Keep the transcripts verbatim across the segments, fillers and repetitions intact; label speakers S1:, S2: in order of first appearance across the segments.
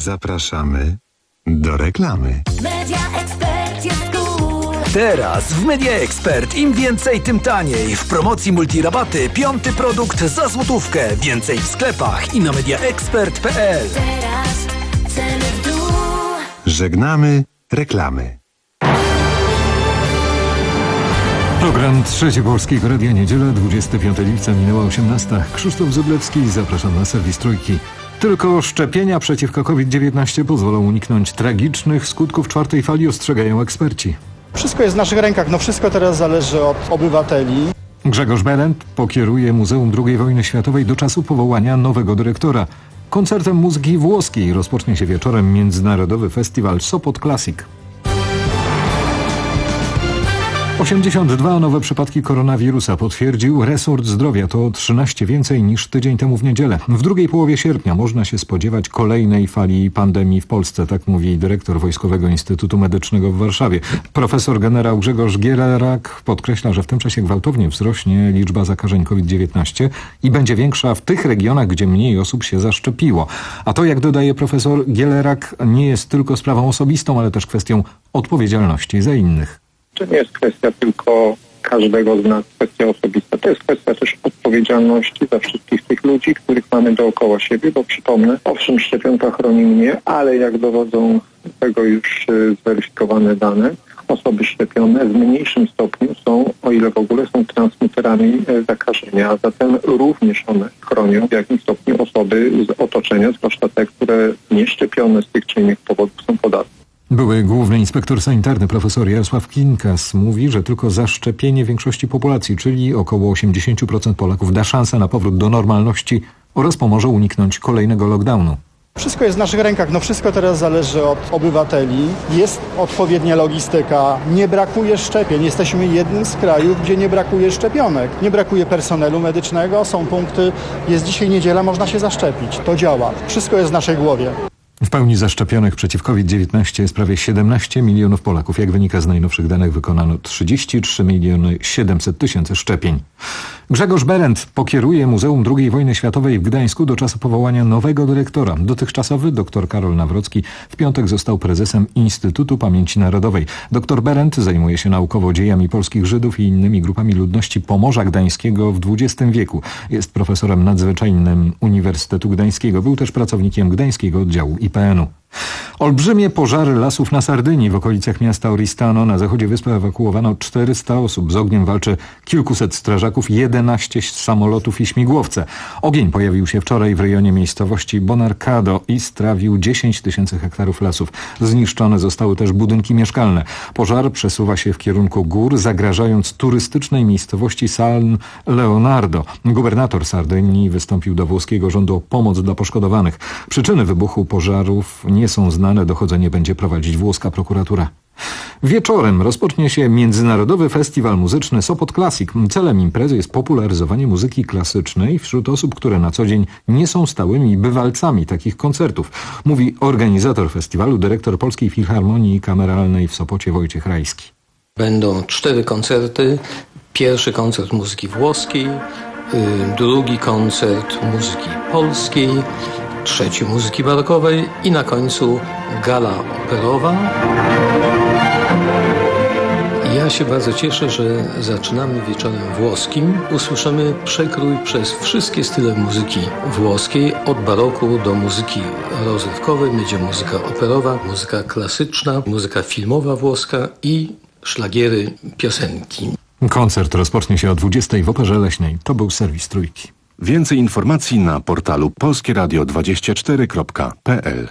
S1: Zapraszamy do reklamy.
S2: Media Expert jest cool.
S3: Teraz w Media Expert im więcej, tym taniej. W promocji multirabaty piąty produkt za złotówkę. Więcej w sklepach i na media expert kropka p l.
S2: Teraz ceny w dół.
S1: Żegnamy reklamy.
S4: Program Trzeci Polskiego Radia, niedziela, dwudziestego piątego lipca, minęła osiemnasta. Krzysztof Zyblewski, zapraszam na serwis Trójki. Tylko szczepienia przeciwko COVID dziewiętnaście pozwolą uniknąć tragicznych skutków czwartej fali, ostrzegają eksperci.
S5: Wszystko jest w naszych rękach, no wszystko teraz zależy od obywateli.
S4: Grzegorz Berend pokieruje Muzeum drugiej Wojny Światowej do czasu powołania nowego dyrektora. Koncertem muzyki włoskiej rozpocznie się wieczorem Międzynarodowy Festiwal Sopot Classic. osiemdziesiąt dwa nowe przypadki koronawirusa potwierdził resort zdrowia. To trzynaście więcej niż tydzień temu w niedzielę. W drugiej połowie sierpnia można się spodziewać kolejnej fali pandemii w Polsce, tak mówi dyrektor Wojskowego Instytutu Medycznego w Warszawie. Profesor generał Grzegorz Gielerak podkreśla, że w tym czasie gwałtownie wzrośnie liczba zakażeń COVID dziewiętnaście i będzie większa w tych regionach, gdzie mniej osób się zaszczepiło. A to, jak dodaje profesor Gielerak, nie jest tylko sprawą osobistą, ale też kwestią odpowiedzialności za innych.
S6: To nie jest kwestia tylko każdego z nas, kwestia osobista. To jest kwestia też odpowiedzialności za wszystkich tych ludzi, których mamy dookoła siebie, bo przypomnę, owszem, szczepionka chroni mnie, ale jak dowodzą tego już zweryfikowane dane, osoby szczepione w mniejszym stopniu są, o ile w ogóle są transmiterami zakażenia, a zatem również one chronią w jakimś stopniu osoby z otoczenia, zwłaszcza te, które nieszczepione z tych czy innych powodów są podatne.
S4: Były główny inspektor sanitarny profesor Jarosław Kinkas mówi, że tylko zaszczepienie większości populacji, czyli około osiemdziesiąt procent Polaków, da szansę na powrót do normalności oraz pomoże uniknąć kolejnego lockdownu.
S5: Wszystko jest w naszych rękach, no wszystko teraz zależy od obywateli. Jest odpowiednia logistyka, nie brakuje szczepień. Jesteśmy jednym z krajów, gdzie nie brakuje szczepionek. Nie brakuje personelu medycznego, są punkty, jest dzisiaj niedziela, można się zaszczepić. To działa. Wszystko jest w naszej głowie.
S4: W pełni zaszczepionych przeciw COVID dziewiętnaście jest prawie siedemnaście milionów Polaków. Jak wynika z najnowszych danych, wykonano trzydzieści trzy miliony siedemset tysięcy szczepień. Grzegorz Berend pokieruje Muzeum drugiej Wojny Światowej w Gdańsku do czasu powołania nowego dyrektora. Dotychczasowy dr Karol Nawrocki w piątek został prezesem Instytutu Pamięci Narodowej. Dr Berend zajmuje się naukowo dziejami polskich Żydów i innymi grupami ludności Pomorza Gdańskiego w dwudziestym wieku. Jest profesorem nadzwyczajnym Uniwersytetu Gdańskiego. Był też pracownikiem Gdańskiego Oddziału I P N u. Olbrzymie pożary lasów na Sardynii. W okolicach miasta Oristano na zachodzie wyspy ewakuowano czterysta osób. Z ogniem walczy kilkuset strażaków, jedenaście samolotów i śmigłowce. Ogień pojawił się wczoraj w rejonie miejscowości Bonarcado i strawił dziesięć tysięcy hektarów lasów. Zniszczone zostały też budynki mieszkalne. Pożar przesuwa się w kierunku gór, zagrażając turystycznej miejscowości San Leonardo. Gubernator Sardynii wystąpił do włoskiego rządu o pomoc dla poszkodowanych. Przyczyny wybuchu pożarów nie są znane, dochodzenie będzie prowadzić włoska prokuratura. Wieczorem rozpocznie się Międzynarodowy Festiwal Muzyczny Sopot Classic. Celem imprezy jest popularyzowanie muzyki klasycznej wśród osób, które na co dzień nie są stałymi bywalcami takich koncertów, mówi organizator festiwalu, dyrektor Polskiej Filharmonii Kameralnej w Sopocie Wojciech Rajski.
S7: Będą cztery koncerty. Pierwszy koncert muzyki włoskiej, drugi koncert muzyki polskiej, trzeci muzyki barokowej i na końcu gala operowa. Ja się bardzo cieszę, że zaczynamy wieczorem włoskim. Usłyszymy przekrój przez wszystkie style muzyki włoskiej, od baroku do muzyki rozrywkowej. Będzie muzyka operowa, muzyka klasyczna, muzyka filmowa włoska i szlagiery, piosenki.
S4: Koncert rozpocznie się o dwudziestej w Operze Leśnej. To był serwis Trójki.
S1: Więcej informacji na portalu polskie radio dwadzieścia cztery kropka p l.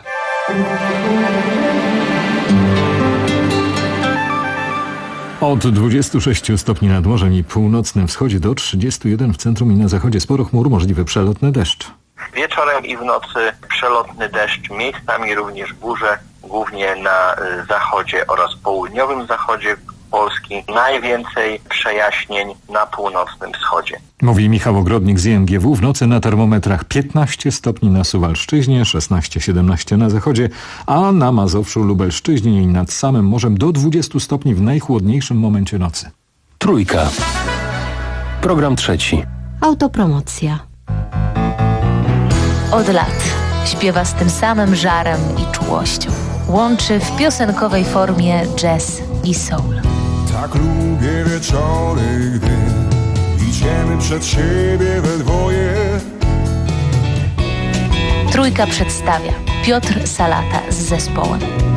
S4: Od dwudziestu sześciu stopni nad morzem i północnym wschodzie do trzydziestu jeden w centrum i na zachodzie sporo chmur, możliwy przelotny deszcz.
S8: Wieczorem i w nocy przelotny deszcz, miejscami również burze, głównie na zachodzie oraz południowym zachodzie Polski. Najwięcej przejaśnień na północnym wschodzie.
S4: Mówi Michał Ogrodnik z I M G W. W nocy na termometrach piętnaście stopni na Suwalszczyźnie, szesnaście siedemnaście na zachodzie, a na Mazowszu, Lubelszczyźnie i nad samym morzem do dwudziestu stopni w najchłodniejszym momencie nocy.
S9: Trójka. Program trzeci.
S2: Autopromocja. Od lat
S9: Śpiewa z tym samym żarem i czułością. Łączy w piosenkowej formie jazz i soul.
S10: Tak lubię wieczory, gdy idziemy przed siebie we dwoje.
S9: Trójka przedstawia Piotr Salata z zespołem.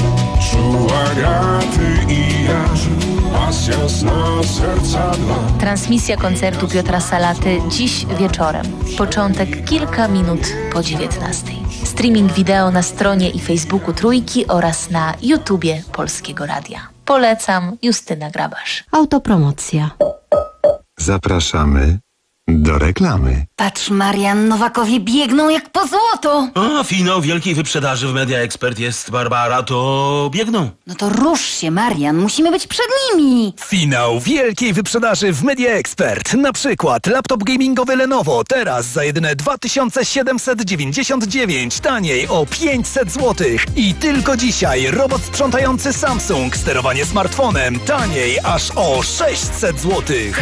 S10: Agaty i jarzy, pasja sna serca dwa.
S9: Transmisja koncertu Piotra Salaty dziś wieczorem. Początek kilka minut po dziewiętnastej. Streaming wideo na stronie i Facebooku Trójki oraz na YouTubie Polskiego Radia. Polecam, Justyna Grabasz.
S11: Autopromocja.
S1: Zapraszamy do reklamy.
S11: Patrz, Marian, Nowakowie biegną jak po złoto.
S12: A, finał wielkiej wyprzedaży w Media Expert jest, Barbara, to biegną.
S11: No to rusz się, Marian, musimy być przed nimi.
S3: Finał wielkiej wyprzedaży w Media Expert. Na przykład laptop gamingowy Lenovo teraz za jedyne dwa tysiące siedemset dziewięćdziesiąt dziewięć, taniej o pięćset złotych. I tylko dzisiaj robot sprzątający Samsung, sterowanie smartfonem, taniej aż o sześćset złotych.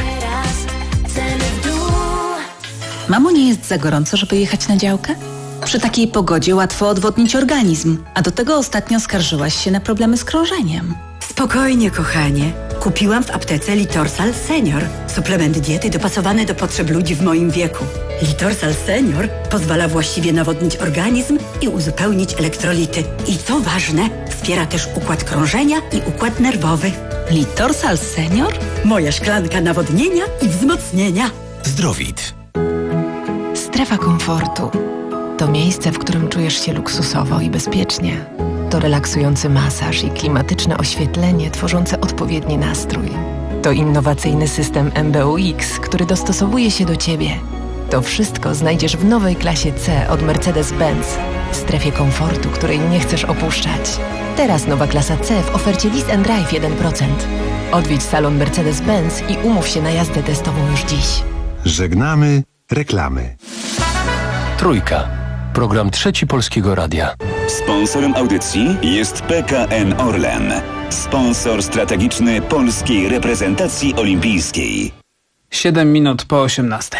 S13: Mamo, nie jest za gorąco, żeby jechać na działkę? Przy takiej pogodzie łatwo odwodnić organizm, a do tego ostatnio skarżyłaś się na problemy z krążeniem.
S14: Spokojnie, kochanie. Kupiłam w aptece Litorsal Senior. Suplement diety dopasowany do potrzeb ludzi w moim wieku. Litorsal Senior pozwala właściwie nawodnić organizm i uzupełnić elektrolity. I co ważne, wspiera też układ krążenia i układ nerwowy.
S13: Litorsal Senior?
S14: Moja szklanka nawodnienia i wzmocnienia.
S12: Zdrowit.
S15: Strefa komfortu to miejsce, w którym czujesz się luksusowo i bezpiecznie. To relaksujący masaż i klimatyczne oświetlenie tworzące odpowiedni nastrój. To innowacyjny system M B U X, który dostosowuje się do Ciebie. To wszystko znajdziesz w nowej klasie C od Mercedes-Benz. W strefie komfortu, której nie chcesz opuszczać. Teraz nowa klasa C w ofercie Lease and Drive jeden procent. Odwiedź salon Mercedes-Benz i umów się na jazdę testową już dziś.
S1: Żegnamy reklamy.
S16: Trójka. Program Trzeci Polskiego Radia.
S17: Sponsorem audycji jest P K N Orlen. Sponsor strategiczny polskiej reprezentacji olimpijskiej.
S18: Siedem minut po osiemnastej.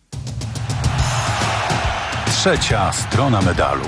S1: Trzecia strona medalu.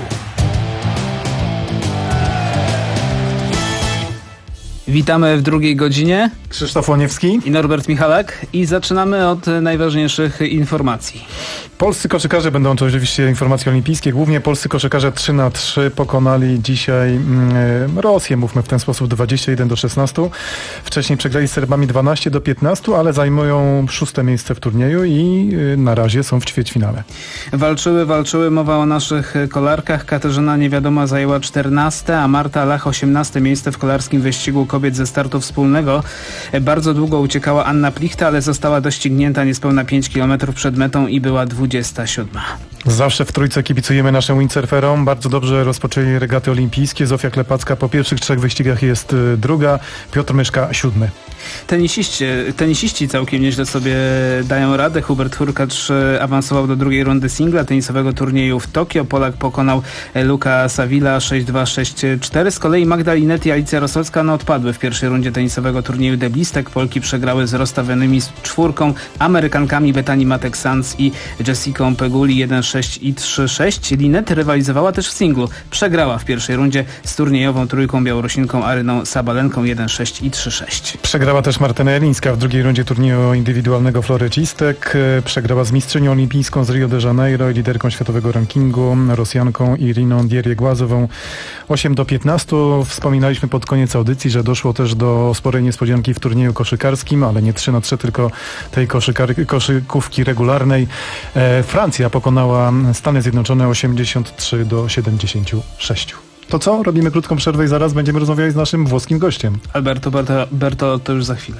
S18: Witamy w drugiej godzinie.
S5: Krzysztof Łoniewski
S18: i Norbert Michalak i zaczynamy od najważniejszych informacji.
S5: Polscy koszykarze będą oczywiście informacje olimpijskie. Głównie polscy koszykarze trzy na trzy pokonali dzisiaj mm, Rosję, mówmy w ten sposób, dwadzieścia jeden do szesnastu. Wcześniej przegrali z Serbami dwanaście do piętnastu, ale zajmują szóste miejsce w turnieju i y, na razie są w ćwierćfinale.
S18: Walczyły, walczyły. Mowa o naszych kolarkach. Katarzyna Niewiadoma zajęła czternaste, a Marta Lach osiemnaste miejsce w kolarskim wyścigu kobiet ze startu wspólnego. Bardzo długo uciekała Anna Plichta, ale została doścignięta niespełna pięć kilometrów przed metą i była dwudziesta siódma.
S5: Zawsze w Trójce kibicujemy naszym windsurferom. Bardzo dobrze rozpoczęli regaty olimpijskie. Zofia Klepacka po pierwszych trzech wyścigach jest druga, Piotr Myszka siódmy.
S18: Tenisiści, tenisiści całkiem nieźle sobie dają radę. Hubert Hurkacz awansował do drugiej rundy singla tenisowego turnieju w Tokio. Polak pokonał Luka Savilla sześć dwa sześć cztery. Z kolei Magda Linnet i Alicja Rosolska no odpadły w pierwszej rundzie tenisowego turnieju deblistek. Polki przegrały z rozstawionymi z czwórką Amerykankami Bethany Matek-Sands i Jessicą Peguli jeden sześć i trzy sześć. Linnet rywalizowała też w singlu. Przegrała w pierwszej rundzie z turniejową trójką Białorusinką Aryną Sabalenką jeden sześć i trzy sześć.
S5: Przegrała też Martyna Jelińska w drugiej rundzie turnieju indywidualnego florecistek. Przegrała z mistrzynią olimpijską z Rio de Janeiro i liderką światowego rankingu Rosjanką Iriną Dierje-Głazową osiem do piętnastu. Wspominaliśmy pod koniec audycji, że doszło też do sporej niespodzianki w turnieju koszykarskim, ale nie trzy na trzy, tylko tej koszykar- koszykówki regularnej. E, Francja pokonała Stany Zjednoczone osiemdziesiąt trzy do siedemdziesięciu sześciu. To co? Robimy krótką przerwę i zaraz będziemy rozmawiali z naszym włoskim gościem.
S18: Alberto Berto, to już za chwilę.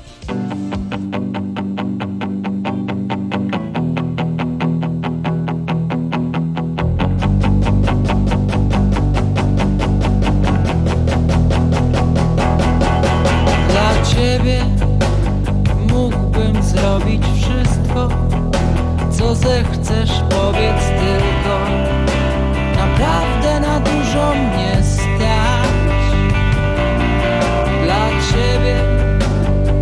S19: Dla ciebie mógłbym zrobić wszystko, co zechcesz, powiedz tylko. Naprawdę na dużo mnie stać. Dla ciebie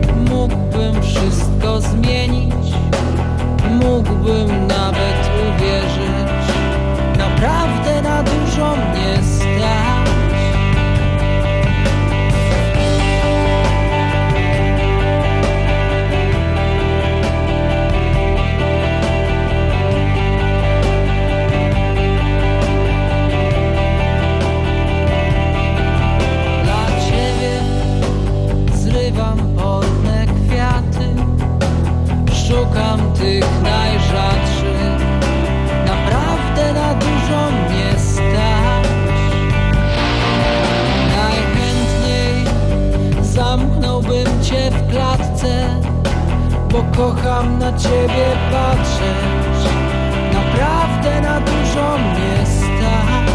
S19: ciebie patrzeć, naprawdę na dużo mnie stać.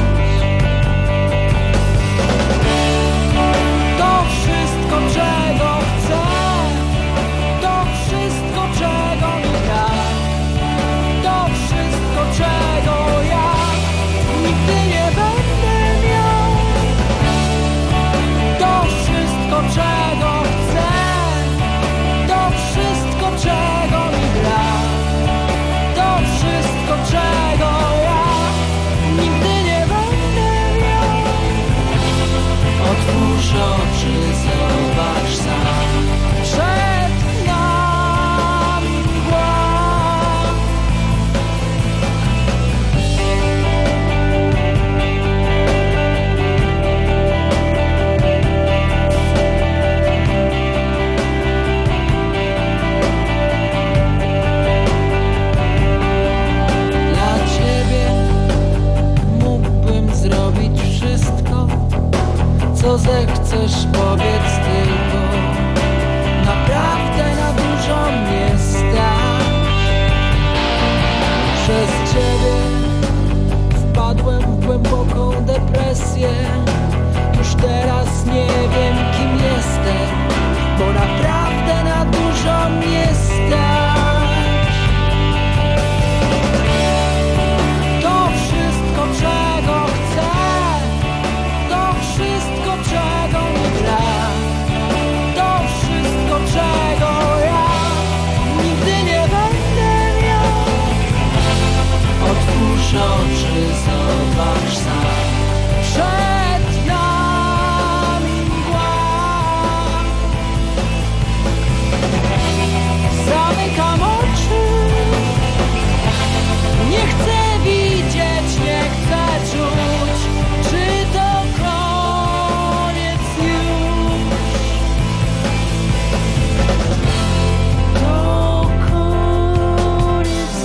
S19: To wszystko, czego chcę, to wszystko, czego mi brak, to wszystko, czego ja nigdy nie będę miał. To wszystko, czego chcę, to wszystko, czego mi brak, to wszystko, czego ja nigdy nie będę miał. Otwórz oczy, zobacz sam, przed nami mgła. Dla ciebie mógłbym zrobić wszystko, co zechcesz, powiedz tylko. Naprawdę na dużo mnie stać. Przez ciebie wpadłem w głęboką depresję. Już teraz nie wiem, kim jestem, bo naprawdę na dużo mnie stać. To wszystko, czego chcę, to wszystko, czego mi brak, to wszystko, czego ja nigdy nie będę miał. Otwórz oczy, zobacz sam, przed nami mgła. Zamykam oczy, nie chcę widzieć, nie chcę czuć, czy to koniec już. To koniec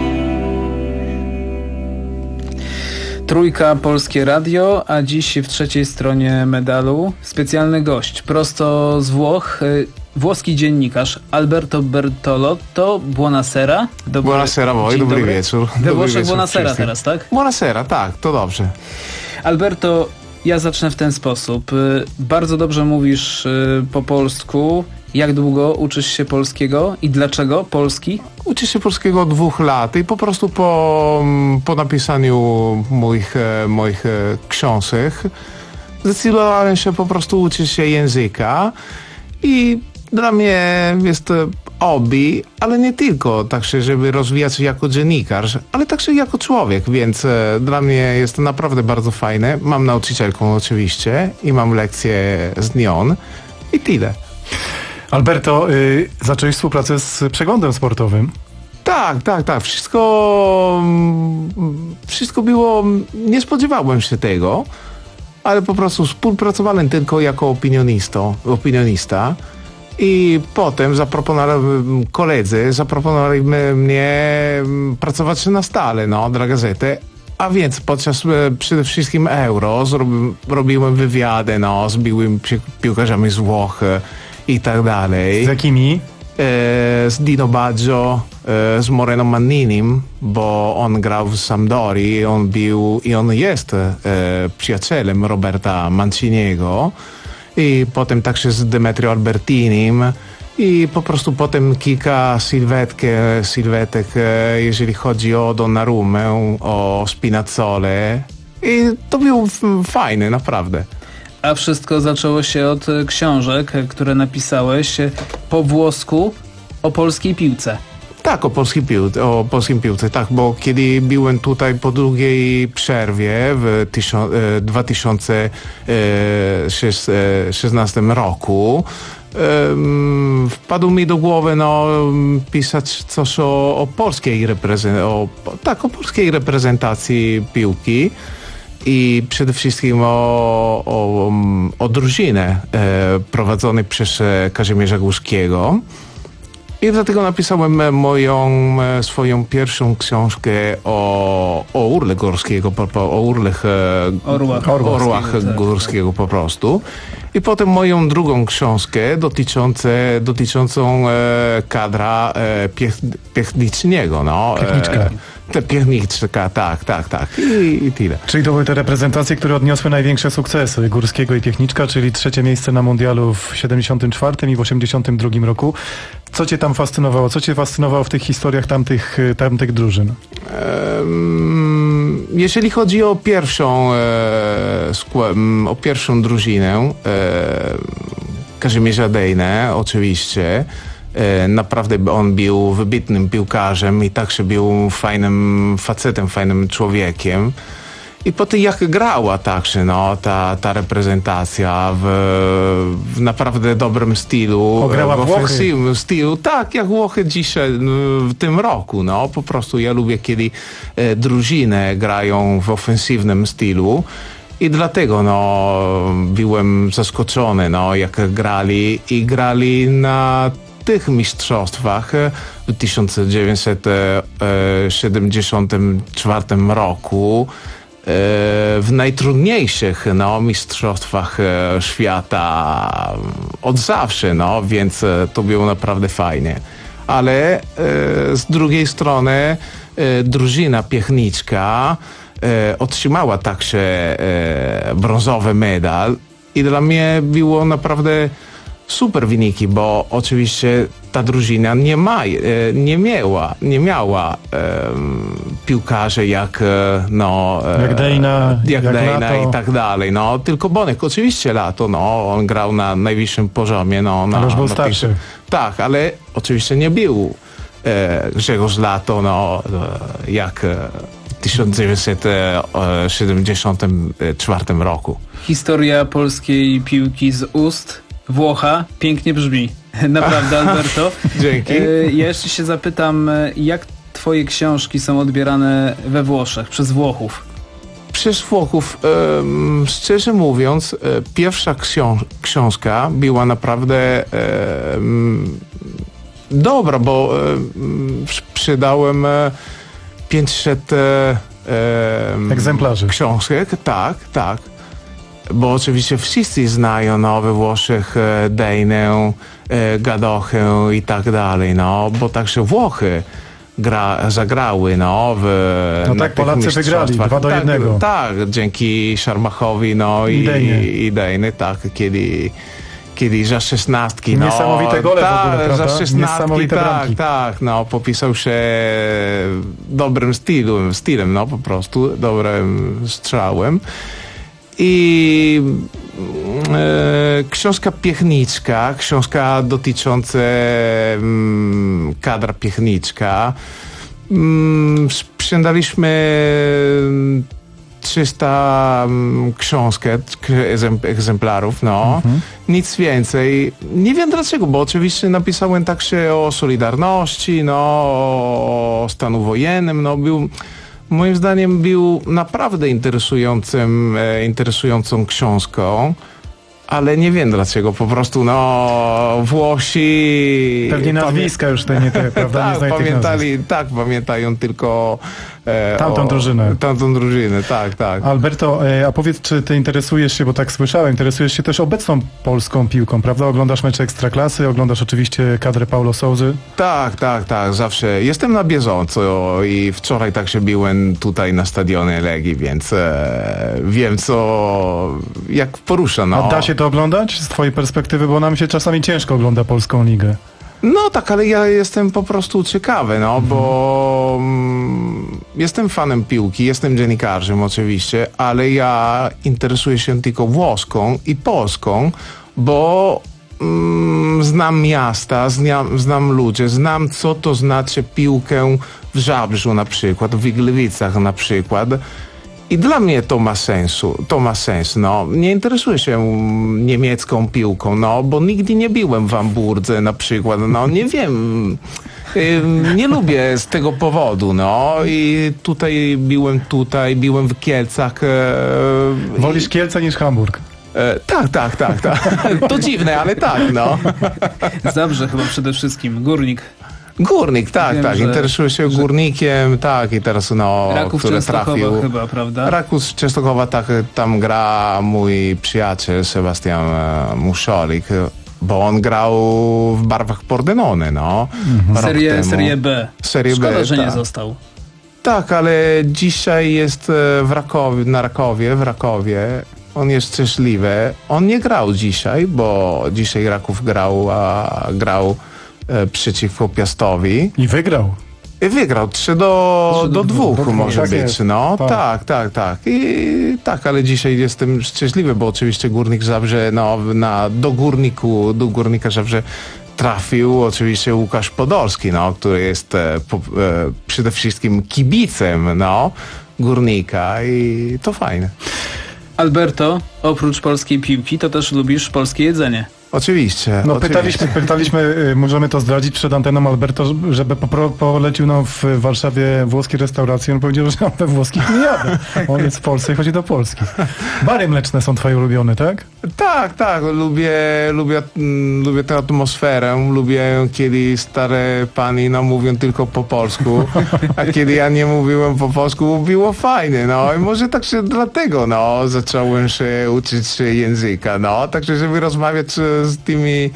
S18: Trójka, Polskie Radio, a dziś w trzeciej stronie medalu specjalny gość, prosto z Włoch, y, włoski dziennikarz Alberto Bertolotto. Buonasera. Dobry,
S20: Buonasera a voi,
S18: dzień
S20: dobry
S18: dobry.
S20: wieczór.
S18: We
S20: Dobry
S18: Włoszech
S20: wieczór
S18: buonasera
S20: wszystkim.
S18: teraz, tak?
S20: Buonasera, tak, to dobrze.
S18: Alberto, ja zacznę w ten sposób. Y, Bardzo dobrze mówisz y, po polsku. Jak długo uczysz się polskiego i dlaczego polski?
S20: Uczę się polskiego od dwóch lat i po prostu po, po napisaniu moich, e, moich e, książek zdecydowałem się po prostu uczyć się języka i dla mnie jest to hobby, ale nie tylko, także żeby rozwijać się jako dziennikarz, ale także jako człowiek, więc e, dla mnie jest to naprawdę bardzo fajne. Mam nauczycielką oczywiście i mam lekcje z nią i tyle.
S21: Alberto, y, zacząłeś współpracę z Przeglądem Sportowym.
S20: Tak, tak, tak. Wszystko, mm, wszystko było, nie spodziewałem się tego, ale po prostu współpracowałem tylko jako opinionista, opinionista i potem zaproponowałem koledzy, zaproponowali mnie pracować na stale, no, dla gazety. A więc podczas e, przede wszystkim Euro zrobi, robiłem wywiady, no, z byłymi pi- piłkarzami z Włoch e, i tak dalej.
S21: Z jakimi?
S20: E, z Dino Baggio, e, z Moreno Manninim, bo on grał w Sampdori i on był i on jest e, przyjacielem Roberta Manciniego. I potem także z Demetrio Albertinim. I po prostu potem kilka sylwetek, sylwetek jeżeli chodzi o Donnarumę, o Spinazzole. I to było fajne, naprawdę.
S18: A wszystko zaczęło się od książek, które napisałeś po włosku o polskiej piłce.
S20: Tak, o polskiej piłce, o polskiej piłce, tak, bo kiedy byłem tutaj po długiej przerwie w dwa tysiące szesnastym roku, Um, wpadło mi do głowy no, pisać coś o, o polskiej reprezentacji, tak, o polskiej reprezentacji piłki i przede wszystkim o, o, o drużynę e, prowadzonej przez Kazimierza Górskiego. I dlatego napisałem e, moją, e, swoją pierwszą książkę o, o urle górskiego, po- po- o urlech, e,
S18: Orłach.
S20: orłach
S18: Tak.
S20: górskiego po prostu. I potem moją drugą książkę dotyczące, dotyczącą e, kadra e, piech, piechnicznego. No.
S21: Piechniczka.
S20: E, te piechniczka, tak, tak, tak. I, i tyle.
S21: Czyli to były te reprezentacje, które odniosły największe sukcesy Górskiego i Piechniczka, czyli trzecie miejsce na mundialu w siedemdziesiątym czwartym i w osiemdziesiątym drugim roku. Co cię tam fascynowało? Co cię fascynowało w tych historiach tamtych, tamtych drużyn?
S20: Em, Jeżeli chodzi o pierwszą, e, skła- m, o pierwszą drużynę, e, Kazimierza Dejne, oczywiście, e, naprawdę on był wybitnym piłkarzem i także był fajnym facetem, fajnym człowiekiem. I potem jak grała także no, ta, ta reprezentacja w, w naprawdę dobrym stylu,
S21: O, grała
S20: w
S21: Włochy.
S20: ofensywnym stylu, tak jak Włochy dzisiaj no, w tym roku. No, po prostu ja lubię, kiedy e, drużyny grają w ofensywnym stylu. I dlatego no, byłem zaskoczony, no, jak grali i grali na tych mistrzostwach e, w tysiąc dziewięćset siedemdziesiątym czwartym roku. E, w najtrudniejszych no, mistrzostwach e, świata od zawsze, no, więc e, to było naprawdę fajnie. Ale e, z drugiej strony e, drużyna Piechniczka e, otrzymała także e, brązowy medal i dla mnie było naprawdę super wyniki, bo oczywiście ta drużyna nie ma, e, nie miała, nie miała e, piłkarzy jak e, no e,
S21: Jak Dejna,
S20: jak,
S21: jak
S20: Dejna
S21: Lato.
S20: i tak dalej. No, tylko Bonek, oczywiście Lato, no, on grał na najwyższym poziomie. No, na,
S21: Ale już był
S20: na
S21: starszy.
S20: tych- tak, ale oczywiście nie był e, Grzegorz Lato, no, e, jak e, w tysiąc dziewięćset siedemdziesiątym czwartym roku.
S18: Historia polskiej piłki z ust Włocha pięknie brzmi. Naprawdę, Alberto.
S20: Dzięki.
S18: E, Ja jeszcze się zapytam, e, jak twoje książki są odbierane we Włoszech, przez Włochów?
S20: Przez Włochów, em, szczerze mówiąc, e, pierwsza książ- książka była naprawdę em, dobra, bo em, sprzedałem e, pięćset e, em,
S21: Egzemplarzy.
S20: książek, tak, tak. Bo oczywiście wszyscy znają no, we Włoszech e, Dejnę, e, Gadochę i tak dalej, no, bo także Włochy gra, zagrały no, w
S21: No
S20: na
S21: tak,
S20: tych
S21: Polacy wygrali,
S20: mistrzostwach.
S21: dwa do
S20: tak,
S21: jednego.
S20: Tak, dzięki Szarmachowi no,
S21: I
S20: i,
S21: Dejnie.
S20: i Dejny, tak, kiedy, kiedy za szesnastki, no,
S21: Niesamowite gole w
S20: tak,
S21: ogóle, prawda?
S20: za szesnastki,
S21: Niesamowite
S20: tak,
S21: bramki.
S20: tak, no, popisał się dobrym stylem, stylem, no, po prostu, dobrym strzałem. I e, książka Piechniczka, książka dotycząca mm, kadra Piechniczka. Mm, sprzedaliśmy trzysta mm, książek, k- egzem- egzemplarów, no. Nic więcej. Nie wiem dlaczego, bo oczywiście napisałem także o Solidarności, no, o stanu wojennym, no, był... Moim zdaniem był naprawdę interesującym, e, interesującą książką, ale nie wiem dlaczego, po prostu no Włosi...
S21: Pewnie nazwiska już te nie te, prawda? Nie
S20: tak,
S21: znają tych
S20: pamiętali, tak, pamiętają tylko e,
S21: Tamtą
S20: o,
S21: drużynę.
S20: Tamtą drużynę, tak, tak.
S21: Alberto, e, a powiedz, czy ty interesujesz się, bo tak słyszałem, interesujesz się też obecną polską piłką, prawda? Oglądasz mecze Ekstraklasy, oglądasz oczywiście kadrę Paulo Souzy.
S20: Tak, tak, tak, zawsze jestem na bieżąco i wczoraj także byłem tutaj na stadionie Legii, więc e, wiem co, jak porusza, no.
S21: A da się to oglądać z twojej perspektywy, bo nam się czasami ciężko ogląda polską ligę.
S20: No tak, ale ja jestem po prostu ciekawy, no, bo mm, jestem fanem piłki, jestem dziennikarzem oczywiście, ale ja interesuję się tylko włoską i polską, bo mm, znam miasta, znam, znam ludzi, znam co to znaczy piłkę w Żabrzu na przykład, w Iglewicach na przykład. I dla mnie to ma sensu, to ma sens, no. Nie interesuję się niemiecką piłką, no, bo nigdy nie byłem w Hamburze na przykład, no, nie wiem, Ym, nie lubię z tego powodu, no, i tutaj byłem tutaj, byłem w Kielcach. E,
S21: Wolisz Kielce niż Hamburg?
S20: E, tak, tak, tak, tak. To dziwne, ale tak, no.
S18: Dobrze, chyba przede wszystkim. Górnik.
S20: Górnik, tak,
S18: Wiem,
S20: tak.
S18: że-
S20: Interesuje się górnikiem, tak, i teraz no,
S18: Raków
S20: który
S18: Częstochowa
S20: trafił.
S18: chyba, prawda?
S20: Raków z Częstochowa, tak, tam gra mój przyjaciel Sebastian e, Muszolik, bo on grał w barwach Pordenone, no. rok
S18: Serię,
S20: temu.
S18: serię B.
S20: Serię
S18: Szkoda,
S20: B,
S18: że nie
S20: tak.
S18: został.
S20: Tak, ale dzisiaj jest e, w Rakowie, na Rakowie, w Rakowie. On jest szczęśliwy. On nie grał dzisiaj, bo dzisiaj Raków grał, a, grał e, przeciwko Piastowi.
S21: I wygrał.
S20: I wygrał trzy do, do dwóch
S21: dwóch,
S20: może
S21: tak
S20: być,
S21: jest.
S20: no.
S21: Tak.
S20: Tak, tak, tak. I tak, ale dzisiaj jestem szczęśliwy, bo oczywiście Górnik Zabrze, no, na, do Górniku, do Górnika Zabrze trafił oczywiście Łukasz Podolski, no, który jest e, po, e, przede wszystkim kibicem, no, Górnika i to fajne.
S18: Alberto, oprócz polskiej piłki, to też lubisz polskie jedzenie.
S20: Oczywiście.
S21: No
S20: oczywiście.
S21: pytaliśmy, pytaliśmy, y, możemy to zdradzić przed anteną Alberto, żeby popro, polecił nam w Warszawie włoskie restauracje. On powiedział, że on we włoskich nie jadę. On jest w Polsce i chodzi do Polski. Bary mleczne są twoje ulubione, tak?
S20: Tak, tak, lubię, lubię, mm, lubię tę atmosferę, lubię kiedy stare pani no, mówią tylko po polsku, a kiedy ja nie mówiłem po polsku, było fajnie, no i może tak się dlatego, no, zacząłem się uczyć się języka, no, także żeby rozmawiać e, z tymi e,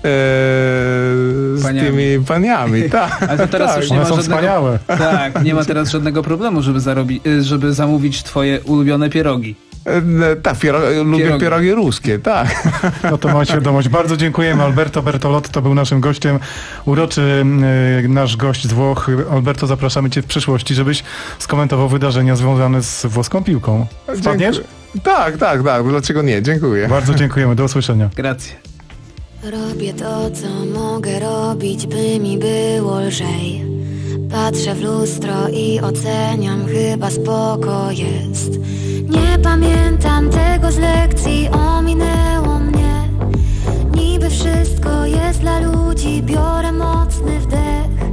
S20: z
S18: Paniami.
S20: tymi paniami, tak.
S18: Ale to teraz
S20: tak.
S18: już nie
S21: One
S18: ma
S21: są
S18: żadnego...
S21: wspaniałe.
S18: Tak, nie ma teraz żadnego problemu, żeby, zarobi... żeby zamówić twoje ulubione pierogi.
S20: E, Tak, piero- lubię
S18: Pierogi.
S20: pierogi ruskie, tak.
S21: No to macie świadomość. Bardzo dziękujemy. Alberto Bertolotto był naszym gościem. Uroczy y, nasz gość z Włoch. Alberto, zapraszamy cię w przyszłości, żebyś skomentował wydarzenia związane z włoską piłką. Wpadniesz?
S20: Dziękuję. Tak, tak, tak, dlaczego nie, dziękuję.
S21: Bardzo dziękujemy. Do usłyszenia.
S18: Gracje.
S2: Robię to, co mogę robić, by mi było lżej. Patrzę w lustro i oceniam, chyba spoko jest. Nie pamiętam tego z lekcji, ominęło mnie. Niby wszystko jest dla ludzi, biorę mocny wdech.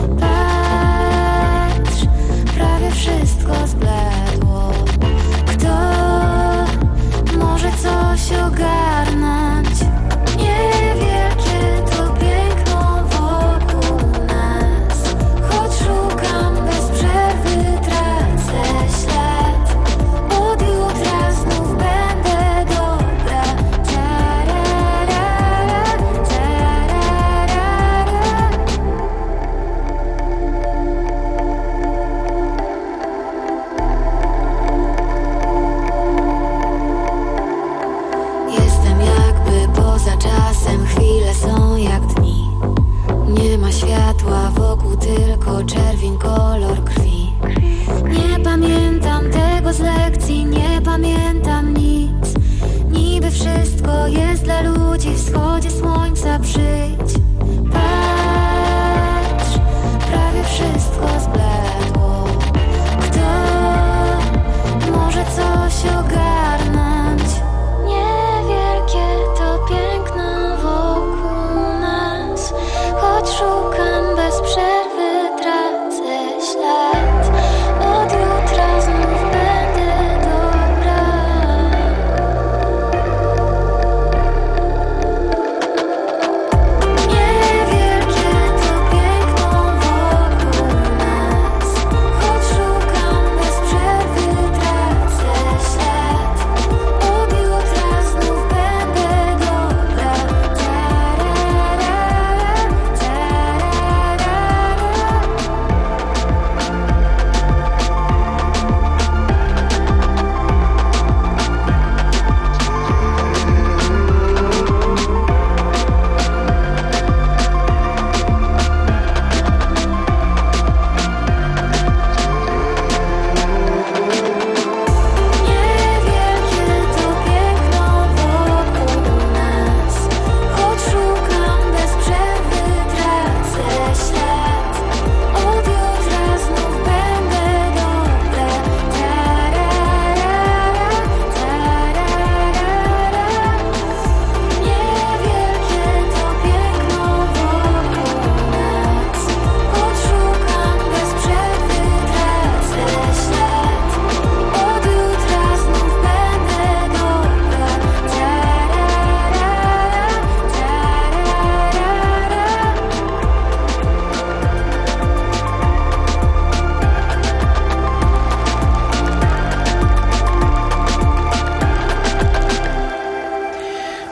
S2: Patrz, prawie wszystko zbledło. Kto może coś ogarnąć? Nie wie, czy to piękno wokół nas. Choć szukam bez przerwy, tracę ślad. Od jutra znów będzie.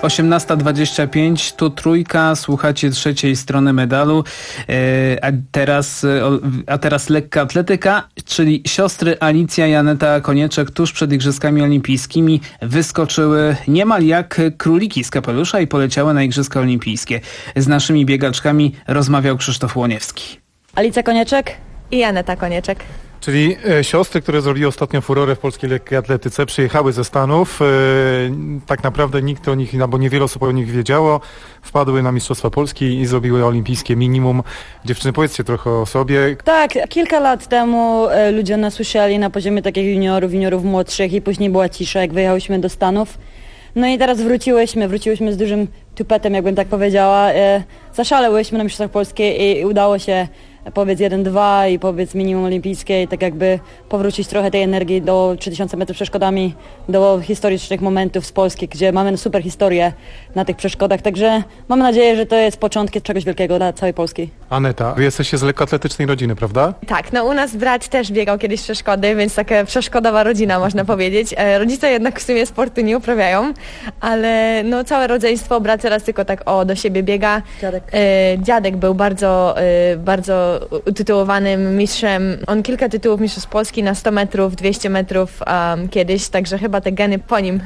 S18: osiemnasta dwadzieścia pięć, tu Trójka, słuchacie trzeciej strony medalu, a teraz, a teraz lekka atletyka, czyli siostry Alicja i Aneta Konieczek tuż przed Igrzyskami Olimpijskimi wyskoczyły niemal jak króliki z kapelusza i poleciały na Igrzyska Olimpijskie. Z naszymi biegaczkami rozmawiał Krzysztof Łoniewski.
S6: Alicja Konieczek
S22: i Aneta Konieczek.
S21: Czyli e, siostry, które zrobiły ostatnio furorę w polskiej lekkiej atletyce, przyjechały ze Stanów. E, tak naprawdę nikt o nich, albo niewiele osób o nich wiedziało. Wpadły na Mistrzostwa Polski i zrobiły olimpijskie minimum. Dziewczyny, powiedzcie trochę o sobie.
S6: Tak, kilka lat temu e, ludzie nas słyszeli na poziomie takich juniorów, juniorów młodszych i później była cisza, jak wyjechałyśmy do Stanów. No i teraz wróciłyśmy, wróciłyśmy z dużym tupetem, jakbym tak powiedziała. E, zaszalałyśmy na Mistrzostwach Polskie i, i udało się powiedz jeden dwa i powiedz minimum olimpijskie i tak jakby powrócić trochę tej energii do trzy tysiące metrów przeszkodami, do historycznych momentów z Polski, gdzie mamy super historię na tych przeszkodach, także mam nadzieję, że to jest początkiem czegoś wielkiego dla całej Polski.
S21: Aneta, wy jesteście z lekkoatletycznej rodziny, prawda?
S22: Tak, no u nas brat też biegał kiedyś przeszkody, więc taka przeszkodowa rodzina można powiedzieć. E, rodzice jednak w sumie sportu nie uprawiają, ale no całe rodzeństwo, brat teraz tylko tak o do siebie biega.
S6: Dziadek,
S22: e, dziadek był bardzo, e, bardzo utytułowanym mistrzem. On kilka tytułów mistrzostw Polski na sto metrów, dwieście metrów um, kiedyś, także chyba te geny po nim.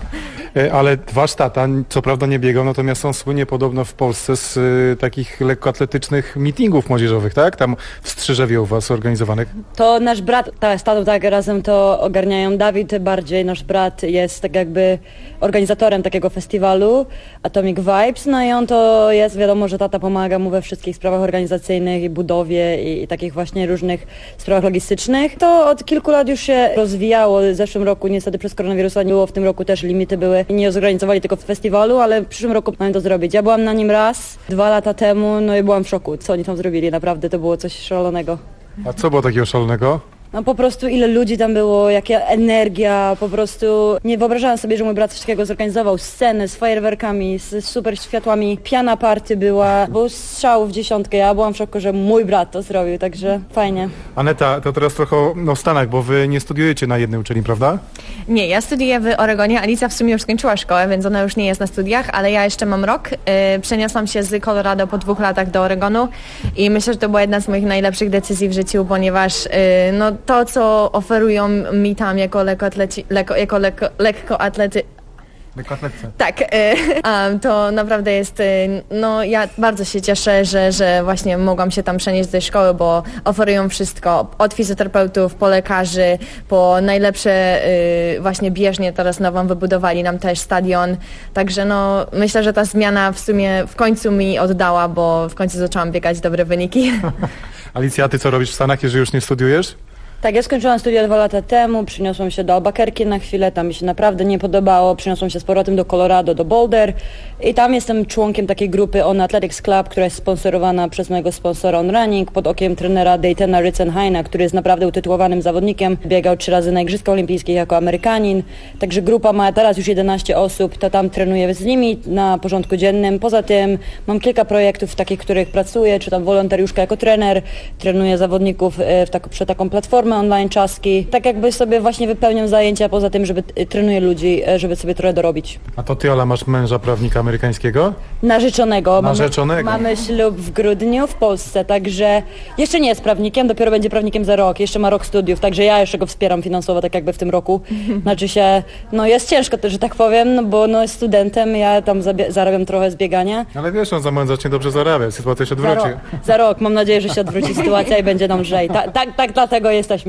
S21: Ale wasz tata, co prawda nie biegał, natomiast on słynie podobno w Polsce z y, takich lekkoatletycznych meetingów młodzieżowych, tak? Tam w Strzyżewie u was organizowanych.
S6: To nasz brat, tak, z tatą tak razem to ogarniają. Dawid bardziej, nasz brat jest tak jakby organizatorem takiego festiwalu Atomic Vibes, no i on to jest, wiadomo, że tata pomaga mu we wszystkich sprawach organizacyjnych i budowie i, i takich właśnie różnych sprawach logistycznych. To od kilku lat już się rozwijało. W zeszłym roku niestety przez koronawirusa nie było, w tym roku też limity były i nie zorganizowali tylko w festiwalu, ale w przyszłym roku mają to zrobić. Ja byłam na nim raz, dwa lata temu, no i byłam w szoku, co oni tam zrobili. Naprawdę to było coś szalonego.
S21: A co było takiego szalonego?
S6: No po prostu ile ludzi tam było, jaka energia, po prostu nie wyobrażałam sobie, że mój brat coś takiego zorganizował, scenę z fajerwerkami, z super światłami, piana party była, był strzał w dziesiątkę, ja byłam w szoku, że mój brat to zrobił, także fajnie.
S21: Aneta, to teraz trochę o no, Stanach, bo wy nie studiujecie na jednej uczelni, prawda?
S22: Nie, ja studiuję w Oregonie, Alicja w sumie już skończyła szkołę, więc ona już nie jest na studiach, ale ja jeszcze mam rok. Yy, przeniosłam się z Colorado po dwóch latach do Oregonu i myślę, że to była jedna z moich najlepszych decyzji w życiu, ponieważ yy, no to, co oferują mi tam jako lekkoatleci, lekko, jako lekko, lekkoatlety,
S21: Lekkoatletce.
S22: tak, y, um, to naprawdę jest, y, no ja bardzo się cieszę, że, że właśnie mogłam się tam przenieść do tej szkoły, bo oferują wszystko, od fizjoterapeutów, po lekarzy, po najlepsze y, właśnie bieżnie, teraz nową wybudowali nam też stadion, także no myślę, że ta zmiana w sumie w końcu mi oddała, bo w końcu zaczęłam biegać dobre wyniki.
S21: Alicja, a ty co robisz w Stanach, jeżeli już nie studiujesz?
S6: Tak, ja skończyłam studia dwa lata temu, przyniosłam się do Albuquerque na chwilę, tam mi się naprawdę nie podobało, przyniosłam się z powrotem do Colorado, do Boulder i tam jestem członkiem takiej grupy On Athletics Club, która jest sponsorowana przez mojego sponsora On Running pod okiem trenera Daytona Ritzenheina, który jest naprawdę utytułowanym zawodnikiem, biegał trzy razy na Igrzyskach Olimpijskich jako Amerykanin, także grupa ma teraz już jedenaście osób, to tam trenuję z nimi na porządku dziennym. Poza tym mam kilka projektów takich, w których pracuję, czy tam wolontariuszka jako trener, trenuję zawodników w tak, przed taką platformą online czaski. Tak jakby sobie właśnie wypełniam zajęcia poza tym, żeby trenuję ludzi, żeby sobie trochę dorobić.
S21: A to ty, Ola, masz męża prawnika amerykańskiego?
S6: Narzeczonego.
S21: Narzeczonego.
S6: Mamy, mamy ślub w grudniu w Polsce, także jeszcze nie jest prawnikiem, dopiero będzie prawnikiem za rok. Jeszcze ma rok studiów, także ja jeszcze go wspieram finansowo tak jakby w tym roku. Znaczy się, no jest ciężko też, że tak powiem, no bo no jest studentem, ja tam zarabiam trochę z biegania.
S21: Ale wiesz, on za moment zacznie dobrze zarabiać, sytuacja się odwróci.
S6: Za rok, za rok. Mam nadzieję, że się odwróci sytuacja i będzie nam lżej. Tak, tak, tak dlatego jesteśmy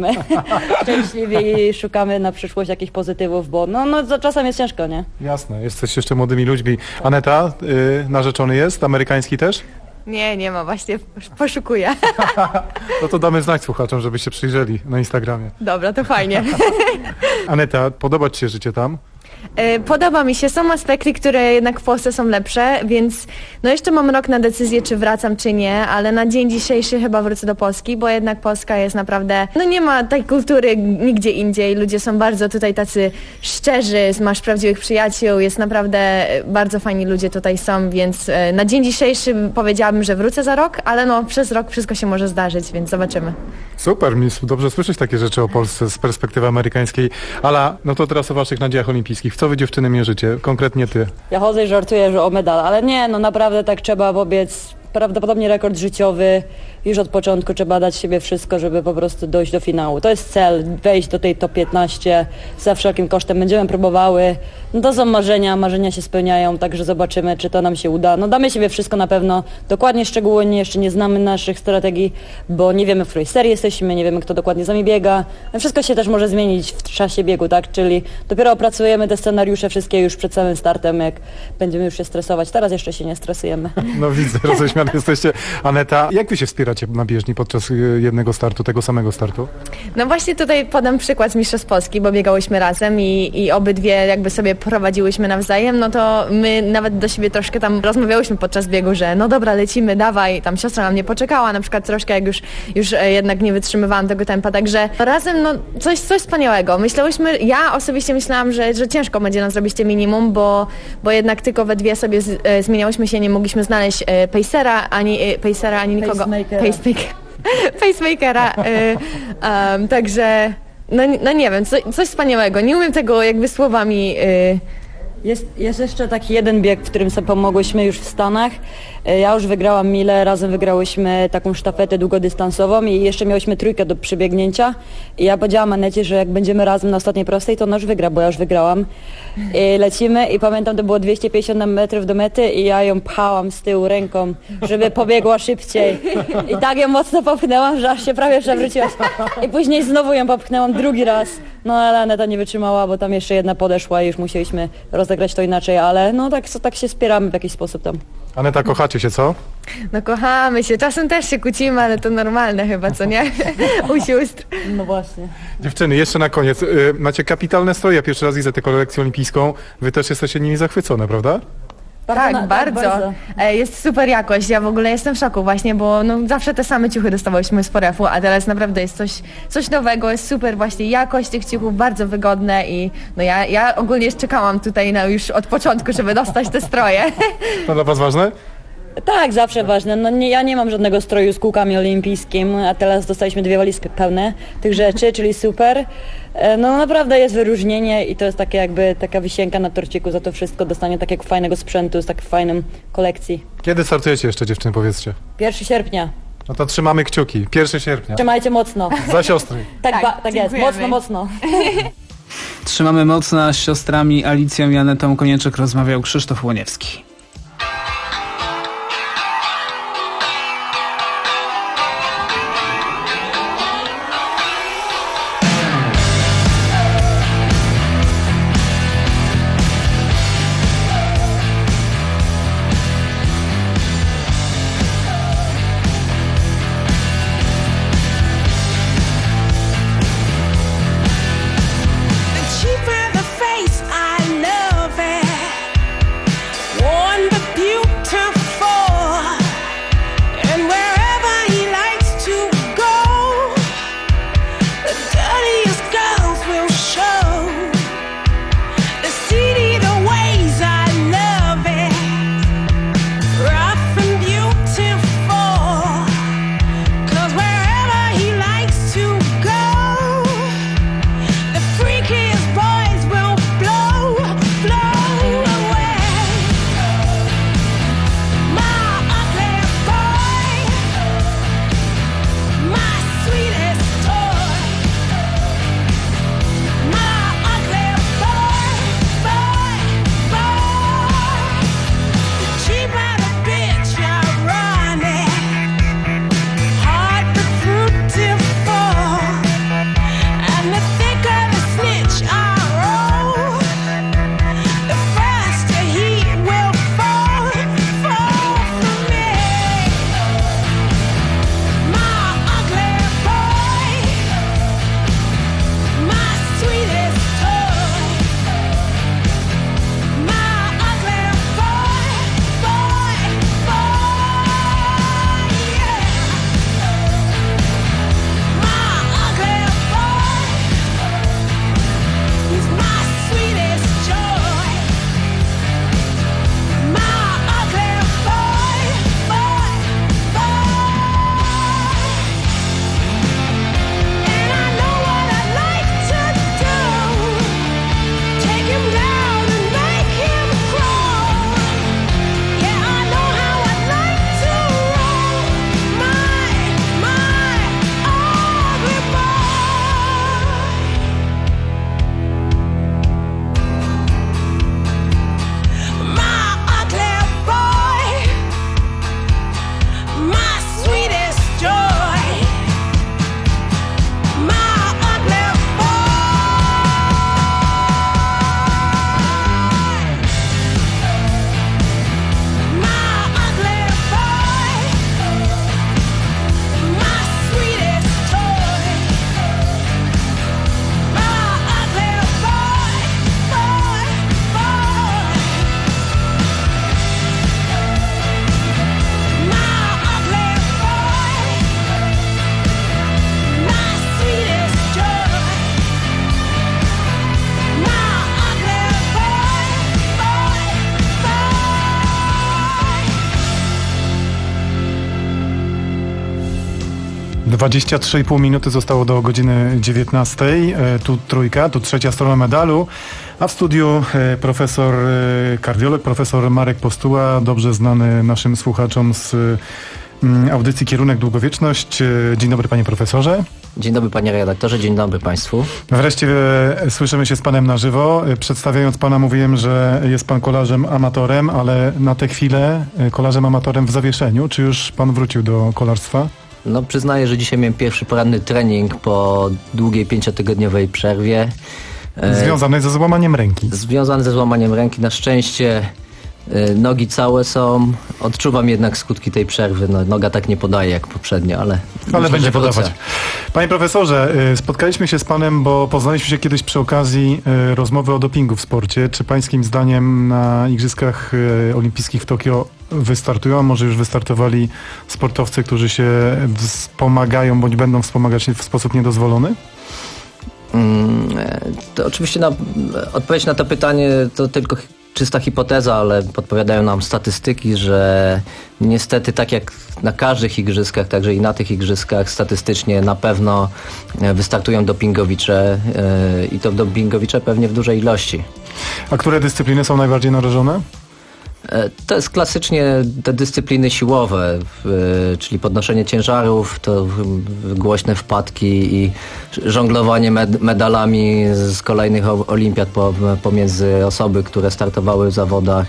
S6: szczęśliwi i szukamy na przyszłość jakichś pozytywów, bo no, no czasem jest ciężko, nie?
S21: Jasne, jesteś jeszcze młodymi ludźmi. Aneta, yy, narzeczony jest? Amerykański też?
S22: Nie, nie ma, właśnie poszukuję.
S21: No to damy znać słuchaczom, żebyście przyjrzeli na Instagramie.
S22: Dobra, to fajnie.
S21: Aneta, podoba ci się życie tam?
S22: Podoba mi się, są aspekty, które jednak w Polsce są lepsze, więc no jeszcze mam rok na decyzję, czy wracam, czy nie, ale na dzień dzisiejszy chyba wrócę do Polski, bo jednak Polska jest naprawdę, no nie ma tej kultury nigdzie indziej, ludzie są bardzo tutaj tacy szczerzy, masz prawdziwych przyjaciół, jest naprawdę bardzo fajni ludzie tutaj są, więc na dzień dzisiejszy powiedziałabym, że wrócę za rok, ale no przez rok wszystko się może zdarzyć, więc zobaczymy.
S21: Super, mi dobrze słyszeć takie rzeczy o Polsce z perspektywy amerykańskiej. Ala, no to teraz o waszych nadziejach olimpijskich olimpijskich. W co wy dziewczyny mierzycie? Konkretnie ty.
S6: Ja chodzę i żartuję, że o medal, ale nie, no naprawdę tak trzeba wobec, prawdopodobnie rekord życiowy, już od początku trzeba dać siebie wszystko, żeby po prostu dojść do finału. To jest cel, wejść do tej top piętnaście za wszelkim kosztem. Będziemy próbowały, no to są marzenia, marzenia się spełniają, także zobaczymy, czy to nam się uda. No damy siebie wszystko na pewno, dokładnie, szczególnie jeszcze nie znamy naszych strategii, bo nie wiemy, w której serii jesteśmy, nie wiemy, kto dokładnie z nami biega. No wszystko się też może zmienić w czasie biegu, tak, czyli dopiero opracujemy te scenariusze wszystkie już przed samym startem, jak będziemy już się stresować. Teraz jeszcze się nie stresujemy.
S21: No widzę, roześmiane jesteście. Aneta, jak wy się wspieracie na bieżni podczas y, jednego startu, tego samego startu?
S22: No właśnie tutaj podam przykład z Mistrzostw Polski, bo biegałyśmy razem i, i obydwie jakby sobie prowadziłyśmy nawzajem, no to my nawet do siebie troszkę tam rozmawiałyśmy podczas biegu, że no dobra, lecimy, dawaj, tam siostra na mnie poczekała, na przykład troszkę jak już, już jednak nie wytrzymywałam tego tempa, także razem no coś, coś wspaniałego. Myślałyśmy, ja osobiście myślałam, że, że ciężko będzie nam zrobić te minimum, bo, bo jednak tylko we dwie sobie z, e, zmieniałyśmy się, nie mogliśmy znaleźć e, pacera, ani e, pacera, ani nikogo.
S6: Pacemakera.
S22: Pacemaker. Pacemakera. Y, um, także, no, no nie wiem, co, coś wspaniałego. Nie umiem tego jakby słowami... Y,
S6: Jest, jest jeszcze taki jeden bieg, w którym sobie pomogłyśmy już w Stanach. Ja już wygrałam milę, razem wygrałyśmy taką sztafetę długodystansową i jeszcze miałyśmy trójkę do przebiegnięcia. I ja powiedziałam Anecie, że jak będziemy razem na ostatniej prostej, to ona już wygra, bo ja już wygrałam. I lecimy i pamiętam, to było dwieście pięćdziesiąt metrów do mety i ja ją pchałam z tyłu ręką, żeby pobiegła szybciej. I tak ją mocno popchnęłam, że aż się prawie przewróciłaś. I później znowu ją popchnęłam drugi raz. No ale Aneta nie wytrzymała, bo tam jeszcze jedna podeszła i już musieliśmy rozegrać to inaczej, ale no tak, tak się wspieramy w jakiś sposób tam.
S21: Aneta, kochacie się, co?
S22: no kochamy się, czasem też się kłócimy, ale to normalne chyba, co nie? U sióstr.
S6: No właśnie.
S21: Dziewczyny, jeszcze na koniec. Y, macie kapitalne stroje. Ja pierwszy raz widzę tę kolekcję olimpijską. Wy też jesteście nimi zachwycone, prawda?
S22: Tak,
S6: na- tak,
S22: bardzo.
S6: bardzo.
S22: E, Jest super jakość. Ja w ogóle jestem w szoku właśnie, bo no, zawsze te same ciuchy dostawałyśmy z Porefu, a teraz naprawdę jest coś, coś nowego, jest super właśnie jakość tych ciuchów, bardzo wygodne i no ja, ja ogólnie czekałam tutaj na już od początku, żeby dostać te stroje.
S21: To dla was ważne?
S6: Tak, zawsze ważne. No nie, ja nie mam żadnego stroju z kółkami olimpijskim, a teraz dostaliśmy dwie walizki pełne tych rzeczy, czyli super. E, No naprawdę jest wyróżnienie i to jest takie jakby taka wisienka na torciku za to wszystko, dostanie takiego fajnego sprzętu z takiej fajnym kolekcji.
S21: Kiedy startujecie jeszcze, dziewczyny, powiedzcie?
S6: pierwszego sierpnia.
S21: No to trzymamy kciuki. pierwszego sierpnia.
S6: Trzymajcie mocno.
S21: Za siostry.
S6: Tak,
S22: Tak,
S6: ba, tak jest.
S22: dziękujemy.
S6: Mocno, mocno.
S18: Trzymamy mocno, a z siostrami Alicją i Anetą Konieczek rozmawiał Krzysztof Łoniewski.
S19: Cheap in the face, I love it. Warm
S21: dwadzieścia trzy i pół minuty zostało do godziny dziewiętnastej. Tu trójka, tu trzecia strona medalu. A w studiu profesor, kardiolog, profesor Marek Postuła, dobrze znany naszym słuchaczom z audycji Kierunek Długowieczność. Dzień dobry, panie profesorze.
S7: Dzień dobry, panie redaktorze, dzień dobry państwu.
S21: Wreszcie e, słyszymy się z panem na żywo. E, Przedstawiając pana mówiłem, że jest pan kolarzem amatorem, ale na tę chwilę e, kolarzem amatorem w zawieszeniu. Czy już pan wrócił do kolarstwa?
S7: No przyznaję, że dzisiaj miałem pierwszy poranny trening po długiej pięciotygodniowej przerwie. E,
S21: Związany ze złamaniem ręki.
S7: Związany ze złamaniem ręki. Na szczęście nogi całe są. Odczuwam jednak skutki tej przerwy. No, noga tak nie podaje jak poprzednio, ale...
S21: Ale
S7: myślę,
S21: będzie podawać. Panie profesorze, spotkaliśmy się z panem, bo poznaliśmy się kiedyś przy okazji rozmowy o dopingu w sporcie. Czy pańskim zdaniem na Igrzyskach Olimpijskich w Tokio wystartują, a może już wystartowali sportowcy, którzy się wspomagają, bądź będą wspomagać w sposób niedozwolony?
S7: To oczywiście na, odpowiedź na to pytanie to tylko czysta hipoteza, ale podpowiadają nam statystyki, że niestety tak jak na każdych igrzyskach, także i na tych igrzyskach statystycznie na pewno wystartują dopingowicze i to dopingowicze pewnie w dużej ilości.
S21: A które dyscypliny są najbardziej narażone?
S7: To jest klasycznie te dyscypliny siłowe, czyli podnoszenie ciężarów, to głośne wpadki i żonglowanie med- medalami z kolejnych olimpiad pomiędzy osoby, które startowały w zawodach,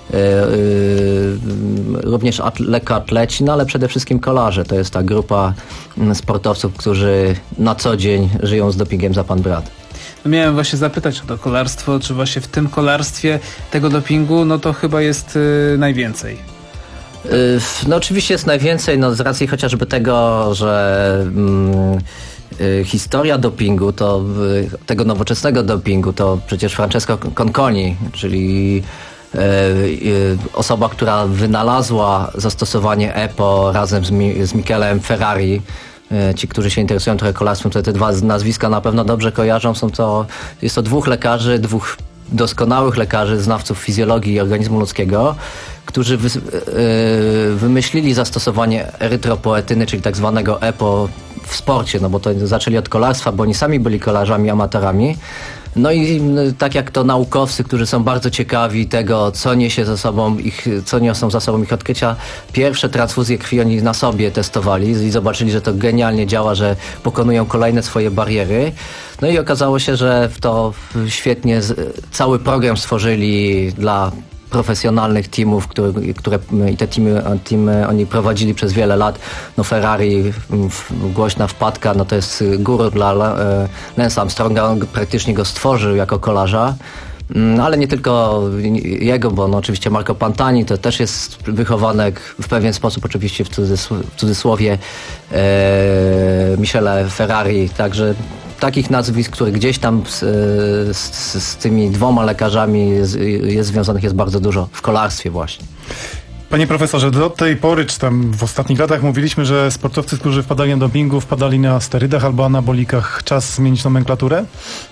S7: również at- lekkoatleci, no ale przede wszystkim kolarze. To jest ta grupa sportowców, którzy na co dzień żyją z dopingiem za pan brat.
S18: Miałem właśnie zapytać o to kolarstwo, czy właśnie w tym kolarstwie tego dopingu, no to chyba jest yy, najwięcej.
S7: Yy, no oczywiście jest najwięcej, no z racji chociażby tego, że yy, yy, historia dopingu, to yy, tego nowoczesnego dopingu, to przecież Francesco Conconi, czyli yy, yy, osoba, która wynalazła zastosowanie E P O razem z, Mi- z Michelem Ferrari. Ci, którzy się interesują trochę kolarstwem, to te dwa nazwiska na pewno dobrze kojarzą. Są to, jest to dwóch lekarzy, dwóch doskonałych lekarzy, znawców fizjologii i organizmu ludzkiego, którzy wy, yy, wymyślili zastosowanie erytropoetyny, czyli tak zwanego E P O w sporcie, no bo to zaczęli od kolarstwa, bo oni sami byli kolarzami, amatorami. No i tak jak to naukowcy, którzy są bardzo ciekawi tego, co niesie za sobą ich, co niosą za sobą ich odkrycia, pierwsze transfuzje krwi oni na sobie testowali i zobaczyli, że to genialnie działa, że pokonują kolejne swoje bariery. No i okazało się, że w to świetnie cały program stworzyli dla profesjonalnych teamów, które, które i te teamy, teamy oni prowadzili przez wiele lat. No Ferrari, głośna wpadka, no to jest guru dla Lance Armstronga, on praktycznie go stworzył jako kolarza. Ale nie tylko jego, bo no oczywiście Marco Pantani to też jest wychowanek w pewien sposób, oczywiście w, cudzysł- w cudzysłowie e, Michele Ferrari, także takich nazwisk, które gdzieś tam z, z, z tymi dwoma lekarzami jest, jest związanych jest bardzo dużo w kolarstwie właśnie.
S21: Panie profesorze, do tej pory, czy tam w ostatnich latach mówiliśmy, że sportowcy, którzy wpadali na dopingu, wpadali na sterydach albo anabolikach. Czas zmienić nomenklaturę?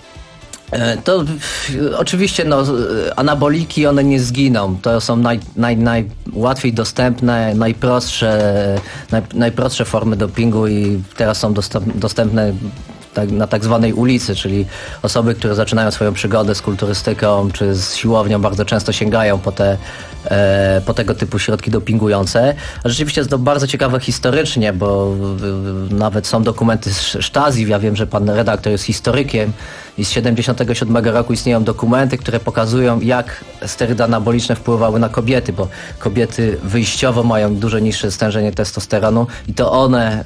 S7: To oczywiście no, anaboliki one nie zginą. To są naj, naj, najłatwiej dostępne, najprostsze, naj, najprostsze formy dopingu i teraz są dostęp, dostępne tak, na tak zwanej ulicy, czyli osoby, które zaczynają swoją przygodę z kulturystyką czy z siłownią bardzo często sięgają po te e, po tego typu środki dopingujące. A rzeczywiście jest to bardzo ciekawe historycznie, bo w, w, nawet są dokumenty z Stasi. Ja wiem, że pan redaktor jest historykiem i z siedemdziesiątego siódmego roku istnieją dokumenty, które pokazują, jak sterydy anaboliczne wpływały na kobiety, bo kobiety wyjściowo mają dużo niższe stężenie testosteronu i to one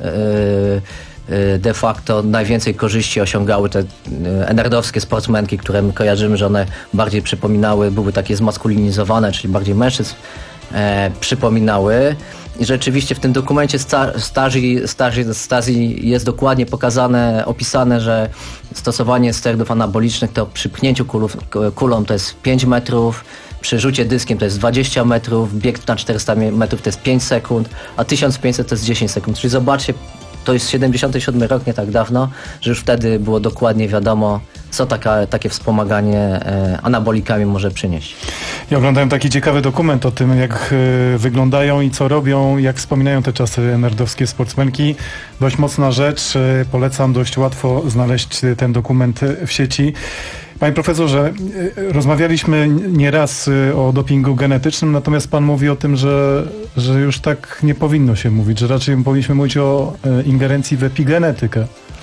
S7: yy, de facto najwięcej korzyści osiągały te enerdowskie sportsmenki, które my kojarzymy, że one bardziej przypominały, były takie zmaskulinizowane, czyli bardziej mężczyzn e, przypominały. I rzeczywiście w tym dokumencie Stasi, Stasi, Stasi jest dokładnie pokazane, opisane, że stosowanie sterydów anabolicznych to przy pchnięciu kulów, kulą to jest pięć metrów, przy rzucie dyskiem to jest dwadzieścia metrów, bieg na czterysta metrów to jest pięć sekund, a tysiąc pięćset to jest dziesięć sekund. Czyli zobaczcie, to jest siedemdziesiąty siódmy rok, nie tak dawno, że już wtedy było dokładnie wiadomo, co taka, takie wspomaganie e, anabolikami może przynieść.
S21: Ja oglądałem taki ciekawy dokument o tym, jak y, wyglądają i co robią, jak wspominają te czasy nerdowskie sportsmenki. Dość mocna rzecz, y, polecam, dość łatwo znaleźć y, ten dokument y, w sieci. Panie profesorze, y, rozmawialiśmy nieraz y, o dopingu genetycznym, natomiast pan mówi o tym, że, że już tak nie powinno się mówić, że raczej powinniśmy mówić o y, ingerencji w epigenetykę.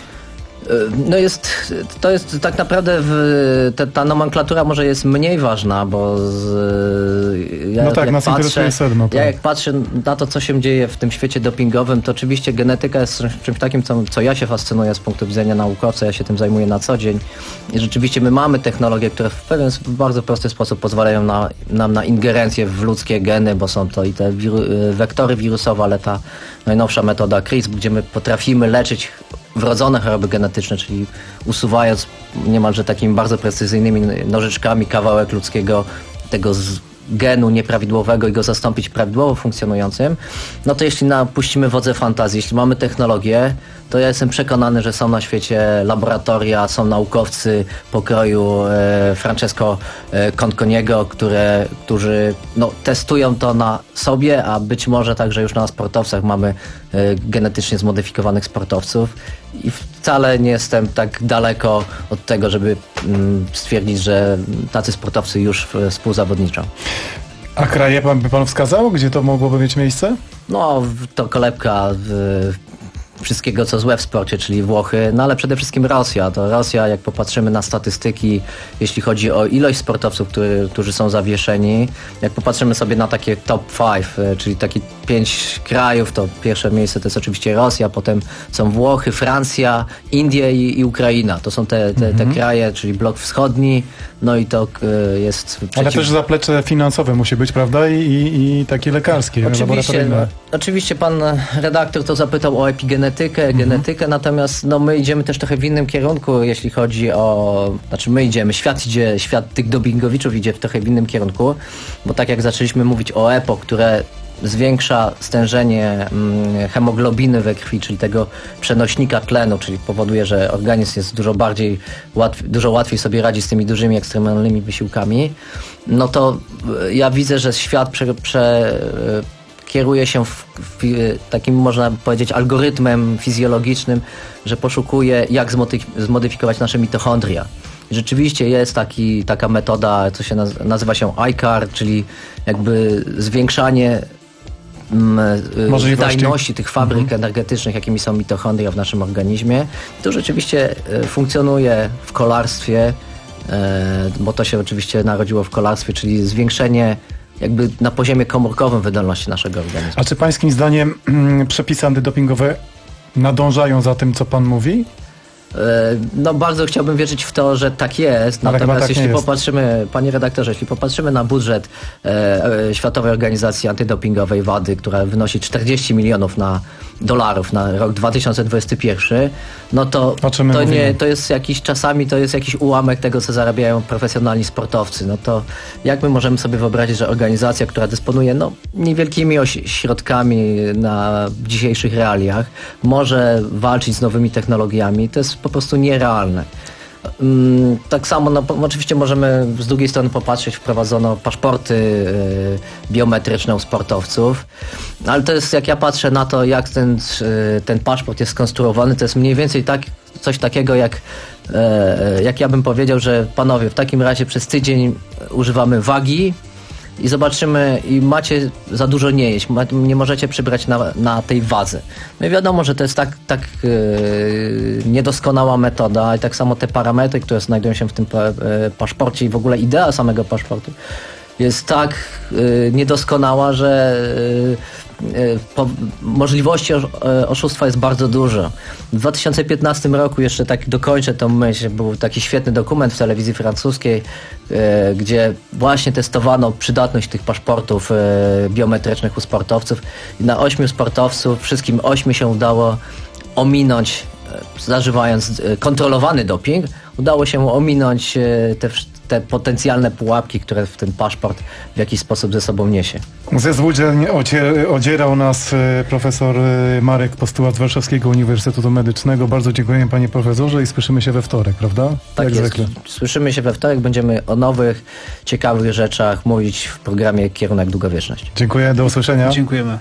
S7: No jest, to jest tak naprawdę w, te, ta nomenklatura może jest mniej ważna, bo z, ja,
S21: no tak,
S7: jak
S21: nas
S7: patrzę,
S21: interesuje sedno.
S7: Ja jak patrzę na to, co się dzieje w tym świecie dopingowym, to oczywiście genetyka jest czymś takim, co, co ja się fascynuję z punktu widzenia naukowca, ja się tym zajmuję na co dzień. I rzeczywiście my mamy technologie, które w pewien w bardzo prosty sposób pozwalają na, nam na ingerencję w ludzkie geny, bo są to i te wiru, wektory wirusowe, ale ta najnowsza metoda CRISPR, gdzie my potrafimy leczyć wrodzone choroby genetyczne, czyli usuwając niemalże takimi bardzo precyzyjnymi nożyczkami kawałek ludzkiego tego z genu nieprawidłowego i go zastąpić prawidłowo funkcjonującym, no to jeśli napuścimy wodze fantazji, jeśli mamy technologię, to ja jestem przekonany, że są na świecie laboratoria, są naukowcy pokroju e, Francesco e, Conconiego, które, którzy no, testują to na sobie, a być może także już na sportowcach mamy e, genetycznie zmodyfikowanych sportowców i wcale nie jestem tak daleko od tego, żeby mm, stwierdzić, że tacy sportowcy już współzawodniczą.
S21: A kraje pan by pan wskazał, gdzie to mogłoby mieć miejsce?
S7: No, to kolebka w, wszystkiego, co złe w sporcie, czyli Włochy, no ale przede wszystkim Rosja. To Rosja, jak popatrzymy na statystyki, jeśli chodzi o ilość sportowców, który, którzy są zawieszeni, jak popatrzymy sobie na takie top pięć, czyli takie pięć krajów, to pierwsze miejsce to jest oczywiście Rosja, potem są Włochy, Francja, Indie i, i Ukraina. To są te, te, te kraje, czyli blok wschodni, no i to y, jest... Przeciw...
S21: Ale też zaplecze finansowe musi być, prawda? I, i, i takie lekarskie,
S7: oczywiście, no, oczywiście pan redaktor to zapytał o epigenetykę, mhm. genetykę, natomiast no, my idziemy też trochę w innym kierunku, jeśli chodzi o... Znaczy my idziemy, świat idzie, świat tych dopingowiczów idzie w trochę w innym kierunku, bo tak jak zaczęliśmy mówić o EPO, które zwiększa stężenie mm, hemoglobiny we krwi, czyli tego przenośnika tlenu, czyli powoduje, że organizm jest dużo bardziej, łatw, dużo łatwiej sobie radzi z tymi dużymi, ekstremalnymi wysiłkami, no to ja widzę, że świat prze, prze, kieruje się w, w takim, można powiedzieć, algorytmem fizjologicznym, że poszukuje, jak zmodyfikować nasze mitochondria. Rzeczywiście jest taki, taka metoda, co się nazywa, nazywa się I C A R, czyli jakby zwiększanie wydajności tych fabryk mhm. energetycznych, jakimi są mitochondria w naszym organizmie. To rzeczywiście funkcjonuje w kolarstwie, bo to się oczywiście narodziło w kolarstwie, czyli zwiększenie jakby na poziomie komórkowym wydolności naszego organizmu.
S21: A czy pańskim zdaniem przepisy antydopingowe nadążają za tym, co pan mówi?
S7: No bardzo chciałbym wierzyć w to, że tak jest, ale natomiast tak jeśli popatrzymy, jest. Panie redaktorze, jeśli popatrzymy na budżet e, Światowej Organizacji Antydopingowej WADY, która wynosi czterdzieści milionów na dolarów na rok dwa tysiące dwudziesty pierwszy, no to to, nie, to jest jakiś, czasami to jest jakiś ułamek tego, co zarabiają profesjonalni sportowcy. No to jak my możemy sobie wyobrazić, że organizacja, która dysponuje no, niewielkimi środkami na dzisiejszych realiach, może walczyć z nowymi technologiami, to jest po prostu nierealne. Tak samo, no, oczywiście możemy z drugiej strony popatrzeć, wprowadzono paszporty y, biometryczne u sportowców, ale to jest, jak ja patrzę na to, jak ten, y, ten paszport jest skonstruowany, to jest mniej więcej tak, coś takiego jak, y, jak ja bym powiedział, że panowie, w takim razie przez tydzień używamy wagi i zobaczymy, i macie za dużo nie jeść, nie możecie przybrać na, na tej wadze. No i wiadomo, że to jest tak, tak yy, niedoskonała metoda i tak samo te parametry, które znajdują się w tym pa, yy, paszporcie i w ogóle idea samego paszportu jest tak yy, niedoskonała, że yy, yy, po, możliwości osz, yy, oszustwa jest bardzo dużo. W dwa tysiące piętnastym roku, jeszcze tak dokończę tą myśl, był taki świetny dokument w telewizji francuskiej, yy, gdzie właśnie testowano przydatność tych paszportów yy, biometrycznych u sportowców. I na ośmiu sportowców, wszystkim ośmiu się udało ominąć, yy, zażywając yy, kontrolowany doping, udało się ominąć yy, te te potencjalne pułapki, które w ten paszport w jakiś sposób ze sobą niesie.
S21: Ze złudzeń ocie, odzierał nas e, profesor e, Marek Postułat z Warszawskiego Uniwersytetu Medycznego. Bardzo dziękuję panie profesorze i słyszymy się we wtorek, prawda?
S7: Tak
S21: Jak
S7: jest.
S21: zwykle.
S7: Słyszymy się we wtorek, będziemy o nowych, ciekawych rzeczach mówić w programie Kierunek Długowieczność.
S21: Dziękuję, do usłyszenia.
S18: Dziękujemy.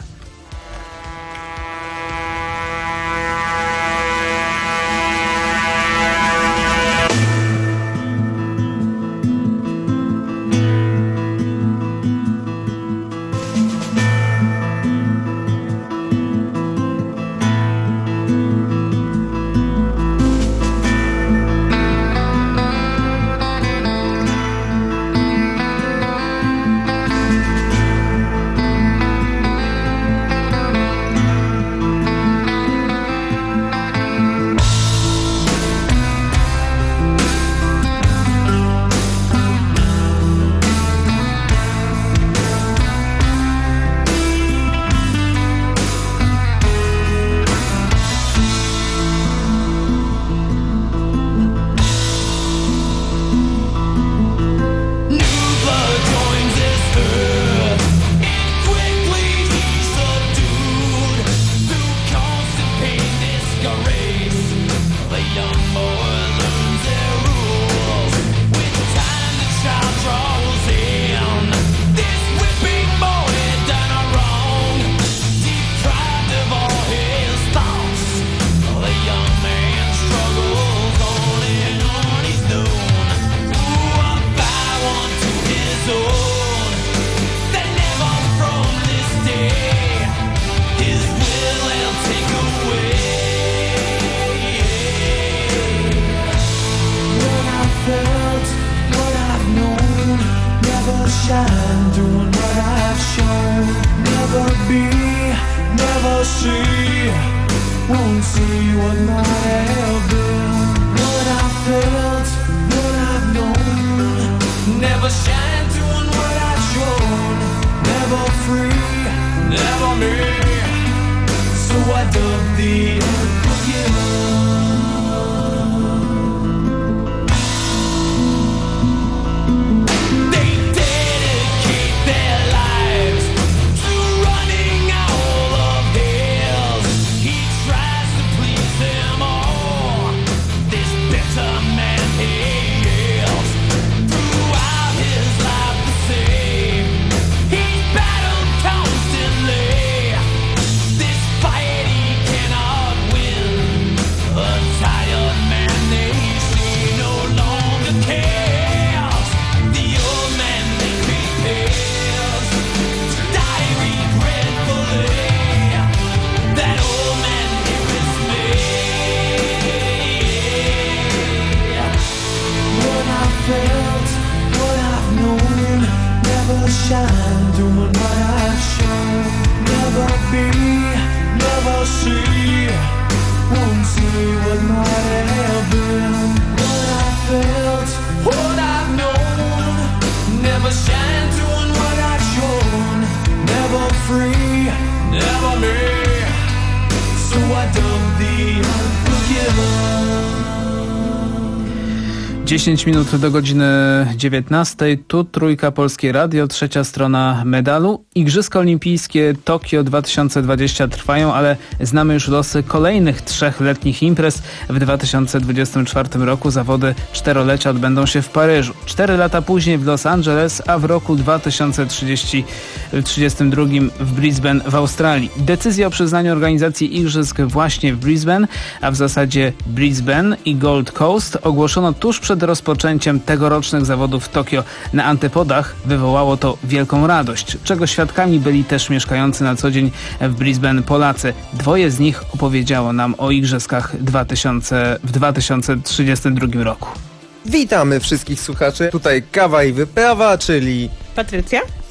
S18: dziesięć minut do godziny dziewiętnastej. Tu Trójka Polskie Radio, trzecia strona medalu. Igrzyska Olimpijskie Tokio dwa tysiące dwadzieścia trwają, ale znamy już losy kolejnych trzech letnich imprez. W dwa tysiące dwudziestym czwartym roku zawody czterolecia odbędą się w Paryżu. Cztery lata później w Los Angeles, a w roku dwa tysiące trzydziestym drugim w Brisbane w Australii. Decyzja o przyznaniu organizacji igrzysk właśnie w Brisbane, a w zasadzie Brisbane i Gold Coast ogłoszono tuż przed rozpoczęciem tegorocznych zawodów w Tokio na antypodach. Wywołało to wielką radość, czego świadkami byli też mieszkający na co dzień w Brisbane Polacy. Dwoje z nich opowiedziało nam o igrzyskach dwa tysiące, w dwa tysiące trzydziestym drugim roku.
S4: Witamy wszystkich słuchaczy. Tutaj Kawa i Wyprawa, czyli
S8: Patrycja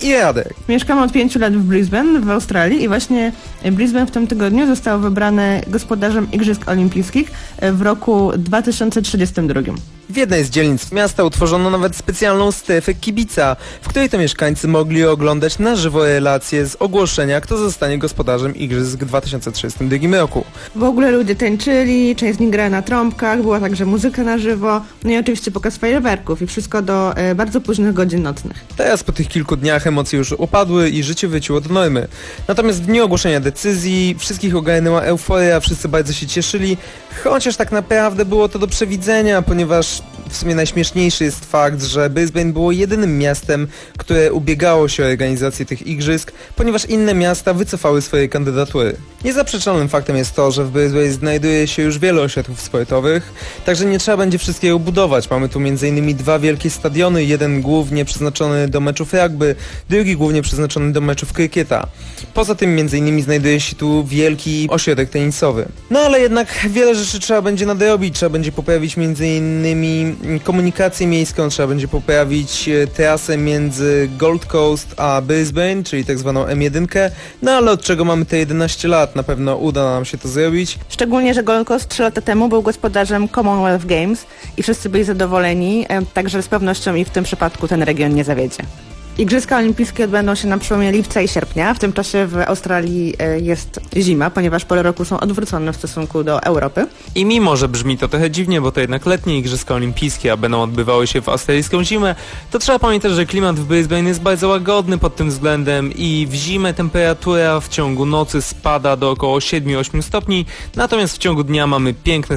S4: i Radek.
S8: Mieszkam od pięciu lat w Brisbane w Australii i właśnie Brisbane w tym tygodniu został wybrany gospodarzem Igrzysk Olimpijskich w roku dwa tysiące trzydziestym drugim.
S4: W jednej z dzielnic miasta utworzono nawet specjalną strefę kibica, w której to mieszkańcy mogli oglądać na żywo relacje z ogłoszenia, kto zostanie gospodarzem Igrzysk w dwa tysiące trzydziestym drugim roku.
S8: W ogóle ludzie tańczyli, część z nich grała na trąbkach, była także muzyka na żywo, no i oczywiście pokaz fajerwerków i wszystko do e, bardzo późnych godzin nocnych.
S4: Teraz po tych kilku dniach emocje już opadły i życie wróciło do normy. Natomiast w dniu ogłoszenia decyzji wszystkich ogarnęła euforia, wszyscy bardzo się cieszyli, chociaż tak naprawdę było to do przewidzenia, ponieważ w sumie najśmieszniejszy jest fakt, że Brisbane było jedynym miastem, które ubiegało się o organizację tych igrzysk, ponieważ inne miasta wycofały swoje kandydatury. Niezaprzeczalnym faktem jest to, że w Brisbane znajduje się już wiele ośrodków sportowych, także nie trzeba będzie wszystkiego budować. Mamy tu między innymi dwa wielkie stadiony, jeden głównie przeznaczony do meczów rugby, drugi głównie przeznaczony do meczów krykieta. Poza tym między innymi znajduje się tu wielki ośrodek tenisowy. No ale jednak wiele rzeczy trzeba będzie nadrobić, trzeba będzie poprawić między innymi komunikację miejską, trzeba będzie poprawić trasę między Gold Coast a Brisbane, czyli tak zwaną M jeden, no ale od czego mamy te jedenaście lat, na pewno uda nam się to zrobić.
S8: Szczególnie, że Gold Coast trzy lata temu był gospodarzem Commonwealth Games i wszyscy byli zadowoleni, także z pewnością i w tym przypadku ten region nie zawiedzie. Igrzyska Olimpijskie odbędą się na przełomie lipca i sierpnia. W tym czasie w Australii jest zima, ponieważ pory roku są odwrócone w stosunku do Europy.
S23: I mimo, że brzmi to trochę dziwnie, bo to jednak letnie Igrzyska Olimpijskie, a będą odbywały się w australijską zimę, to trzeba pamiętać, że klimat w Brisbane jest bardzo łagodny pod tym względem i w zimę temperatura w ciągu nocy spada do około siedem do ośmiu stopni, natomiast w ciągu dnia mamy piękne.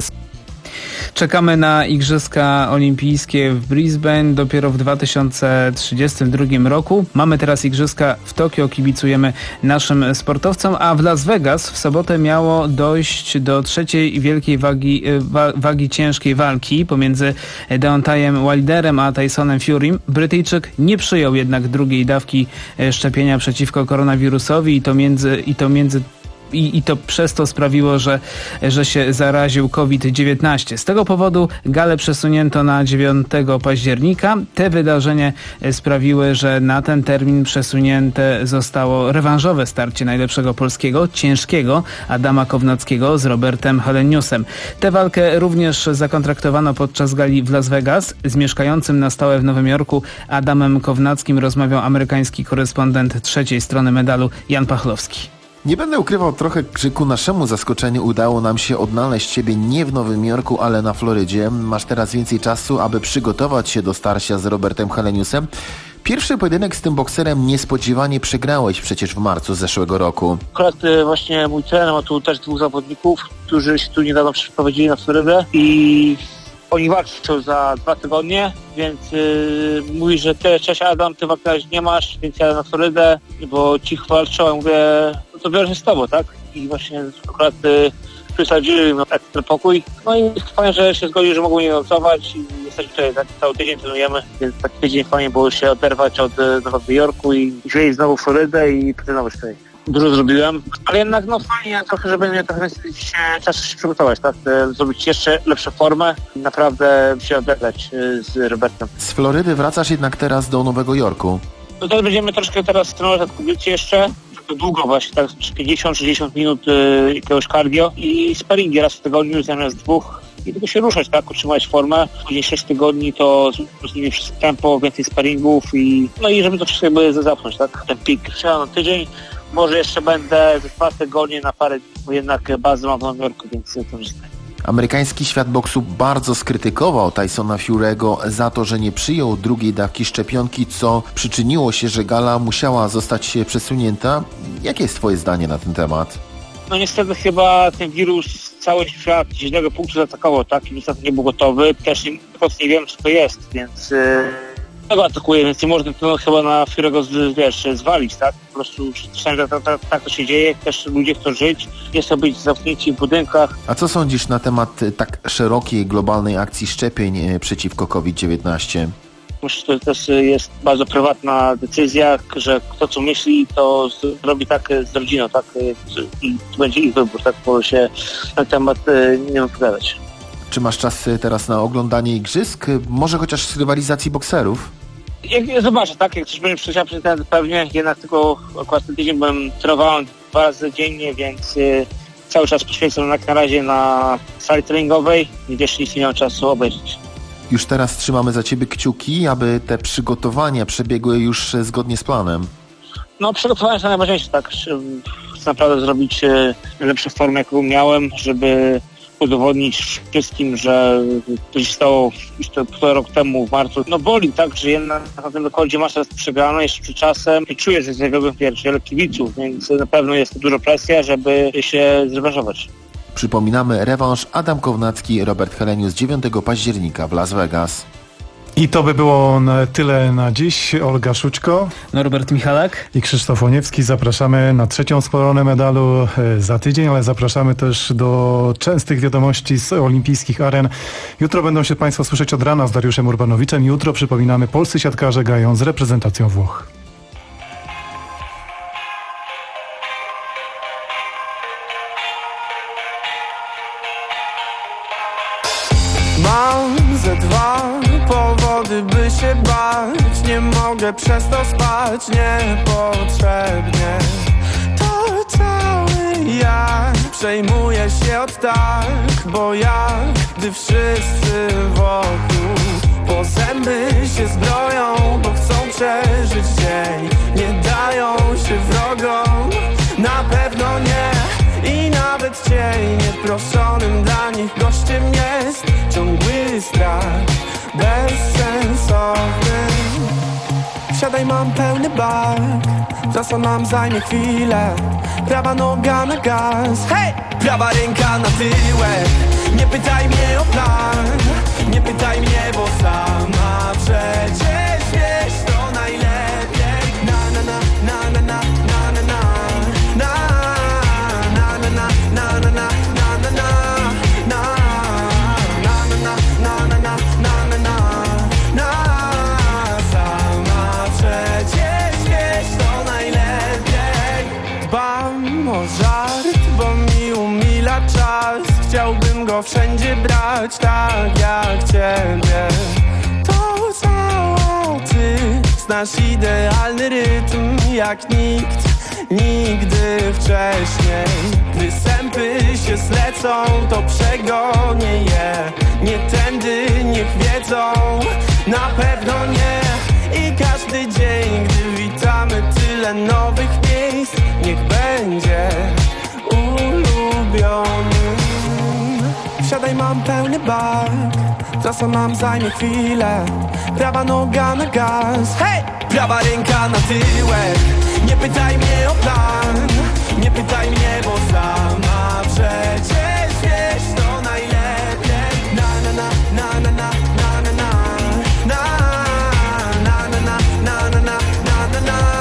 S18: Czekamy na Igrzyska Olimpijskie w Brisbane dopiero w dwa tysiące trzydziestym drugim roku. Mamy teraz Igrzyska w Tokio, kibicujemy naszym sportowcom, a w Las Vegas w sobotę miało dojść do trzeciej wielkiej wagi, wa, wagi ciężkiej walki pomiędzy Deontayem Wilderem a Tysonem Furym. Brytyjczyk nie przyjął jednak drugiej dawki szczepienia przeciwko koronawirusowi i to między, i to między I, I to przez to sprawiło, że, że się zaraził COVID dziewiętnaście. Z tego powodu galę przesunięto na dziewiątego października. Te wydarzenia sprawiły, że na ten termin przesunięte zostało rewanżowe starcie najlepszego polskiego, ciężkiego Adama Kownackiego z Robertem Heleniusem. Tę walkę również zakontraktowano podczas gali w Las Vegas. Z mieszkającym na stałe w Nowym Jorku Adamem Kownackim rozmawiał amerykański korespondent trzeciej strony medalu Jan Pachlowski.
S24: Nie będę ukrywał trochę, że ku naszemu zaskoczeniu udało nam się odnaleźć Ciebie nie w Nowym Jorku, ale na Florydzie. Masz teraz więcej czasu, aby przygotować się do starcia z Robertem Heleniusem. Pierwszy pojedynek z tym bokserem niespodziewanie przegrałeś przecież w marcu zeszłego roku.
S25: Akurat właśnie mój trener ma tu też dwóch zawodników, którzy się tu niedawno przeprowadzili na Florydę i oni walczą za dwa tygodnie, więc yy, mówi, że ty, cześć Adam, ty walki nie masz, więc jadę na Florydę, bo ci walczą, ja mówię, no to biorę się z tobą, tak? I właśnie akurat yy, przysadziły mi ekstra pokój. No i fajnie, że się zgodził, że mogą mnie nocować i jesteśmy tutaj tak, cały tydzień trenujemy, więc taki tydzień fajnie było się oderwać od Nowego Jorku i wzięli znowu Florydę i trenować tutaj. Dużo zrobiłem, ale jednak no fajnie trochę, żeby mnie trochę więcej się, czasu się przygotować, tak? Zrobić jeszcze lepszą formę, naprawdę się odegrać z Robertem.
S24: Z Florydy wracasz jednak teraz do Nowego Jorku.
S25: No to będziemy troszkę teraz trenować na kobiecie jeszcze, długo właśnie, tak pięćdziesiąt sześćdziesiąt minut y, jakiegoś cardio i sparingi raz w tygodniu zamiast dwóch. I tylko się ruszać, tak, utrzymać formę. Później sześć tygodni to zmienić wszystko tempo, więcej sparingów i no i żeby to wszystko jakby zapnąć, tak, ten pik. Trzeba na tydzień, może jeszcze będę za dwa tygodnie na parę, bo jednak bazę mam w Nowym Jorku, więc to już znaję.
S24: Amerykański świat boksu bardzo skrytykował Tysona Fury'ego za to, że nie przyjął drugiej dawki szczepionki, co przyczyniło się, że gala musiała zostać przesunięta. Jakie jest Twoje zdanie na ten temat?
S25: No niestety chyba ten wirus cały świat z jednego punktu zaatakował, tak? I niestety nie był gotowy. Też nie, nie wiem, co to jest, więc yy, tego atakuje, więc nie można to chyba na Fury'ego, wiesz, zwalić, tak? Po prostu czasami tak, tak, tak to się dzieje, też ludzie chcą żyć, nie chcą być zamknięci w budynkach.
S24: A co sądzisz na temat tak szerokiej, globalnej akcji szczepień przeciwko COVID dziewiętnaście?
S25: Myślę, że to też jest bardzo prywatna decyzja, że kto co myśli, to zrobi tak z rodziną, tak? I to będzie ich wybór, tak? Bo się na temat nie wypowiadać.
S24: Czy masz czas teraz na oglądanie igrzysk? Może chociaż rywalizacji bokserów?
S25: Jak, jak zobaczę, tak, jak coś będzie przeciał przez ten pewnie, jednak tylko akurat ten tydzień byłem, trenowałem dwa razy dziennie, więc y, cały czas poświęcam na, na razie na sali treningowej, gdzieś nic nie miałem czasu obejrzeć.
S24: Już teraz trzymamy za ciebie kciuki, aby te przygotowania przebiegły już zgodnie z planem.
S25: No, przygotowanie to najważniejsze, tak. Chcę naprawdę zrobić y, lepszą formę, jaką miałem, żeby udowodnić wszystkim, że to się stało już to półtora rok temu w marcu. No boli, tak, że jednak na tym rekordzie masz teraz przegrano jeszcze przed czasem i czuję, że zawiodłem pierwszy, ale kibiców, więc na pewno jest to dużo presja, żeby się zrewanżować.
S24: Przypominamy rewanż Adam Kownacki, Robert Helenius dziewiątego października w Las Vegas.
S21: I to by było na tyle na dziś. Olga Szućko,
S18: Norbert Michalak
S21: i Krzysztof Łoniewski. Zapraszamy na trzecią sporonę medalu za tydzień, ale zapraszamy też do częstych wiadomości z olimpijskich aren. Jutro będą się Państwo słyszeć od rana z Dariuszem Urbanowiczem. Jutro, przypominamy, polscy siatkarze grają z reprezentacją Włoch.
S3: Mam ze dwa powody, by się bać. Nie mogę przez to spać niepotrzebnie. To cały ja przejmuję się od tak, bo jak gdy wszyscy wokół po zęby się zbroją, bo chcą przeżyć dzień, nie dają się wrogom, na pewno nie. I nawet cień nieproszonym dla nich gościem jest ciągły strach, bezsensowny. Siadaj, mam pełny bak, czasem nam zajmie chwilę. Prawa noga na gaz, hej! Prawa ręka na tyłek. Nie pytaj mnie o plan, nie pytaj mnie, bo sama przecież wiesz to najlepiej. Na na na na na na na na na na na na na na na na na na na na. Sama przecież wiesz to najlepiej. Dbam o żart, bo mi umila czas. Chciałbym go wszędzie brać, tak jak ciebie. To cała ty znasz idealny rytm jak nikt, nigdy wcześniej. Gdy sępy się zlecą, to przegonię je. Nie tędy, niech wiedzą, na pewno nie. I każdy dzień, gdy witamy tyle nowych miejsc, niech będzie ulubiony. Siadaj, mam pełny bak, czasem nam zajmie chwilę. Prawa noga na gaz, hej! Prawa ręka na tyłek. Nie pytaj mnie o plan, nie pytaj mnie, bo sama przecież wiesz to najlepiej. Na na na na na na na na na na na na na na na na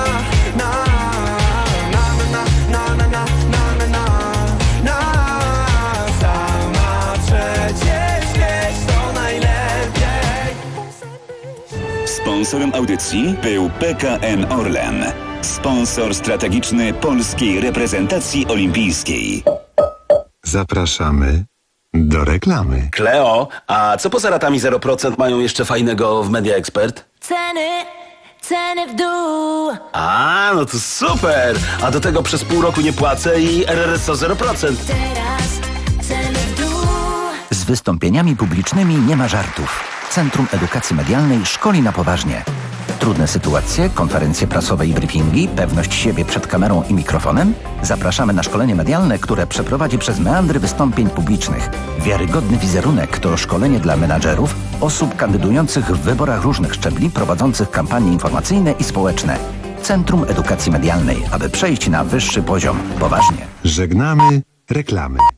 S3: na na na na. Sama przecież wiesz to najlepiej.
S17: Sponsorem audycji był P K N Orlen, sponsor strategiczny polskiej reprezentacji olimpijskiej.
S1: Zapraszamy do reklamy.
S12: Kleo, a co poza ratami zero procent mają jeszcze fajnego w Media Expert?
S19: Ceny, ceny w dół.
S12: A, no to super! A do tego przez pół roku nie płacę i R R S O zero procent.
S19: Teraz ceny w dół.
S9: Z wystąpieniami publicznymi nie ma żartów. Centrum Edukacji Medialnej szkoli na poważnie. Trudne sytuacje, konferencje prasowe i briefingi, pewność siebie przed kamerą i mikrofonem? Zapraszamy na szkolenie medialne, które przeprowadzi przez meandry wystąpień publicznych. Wiarygodny wizerunek to szkolenie dla menadżerów, osób kandydujących w wyborach różnych szczebli, prowadzących kampanie informacyjne i społeczne. Centrum Edukacji Medialnej, aby przejść na wyższy poziom. Poważnie.
S1: Żegnamy reklamy.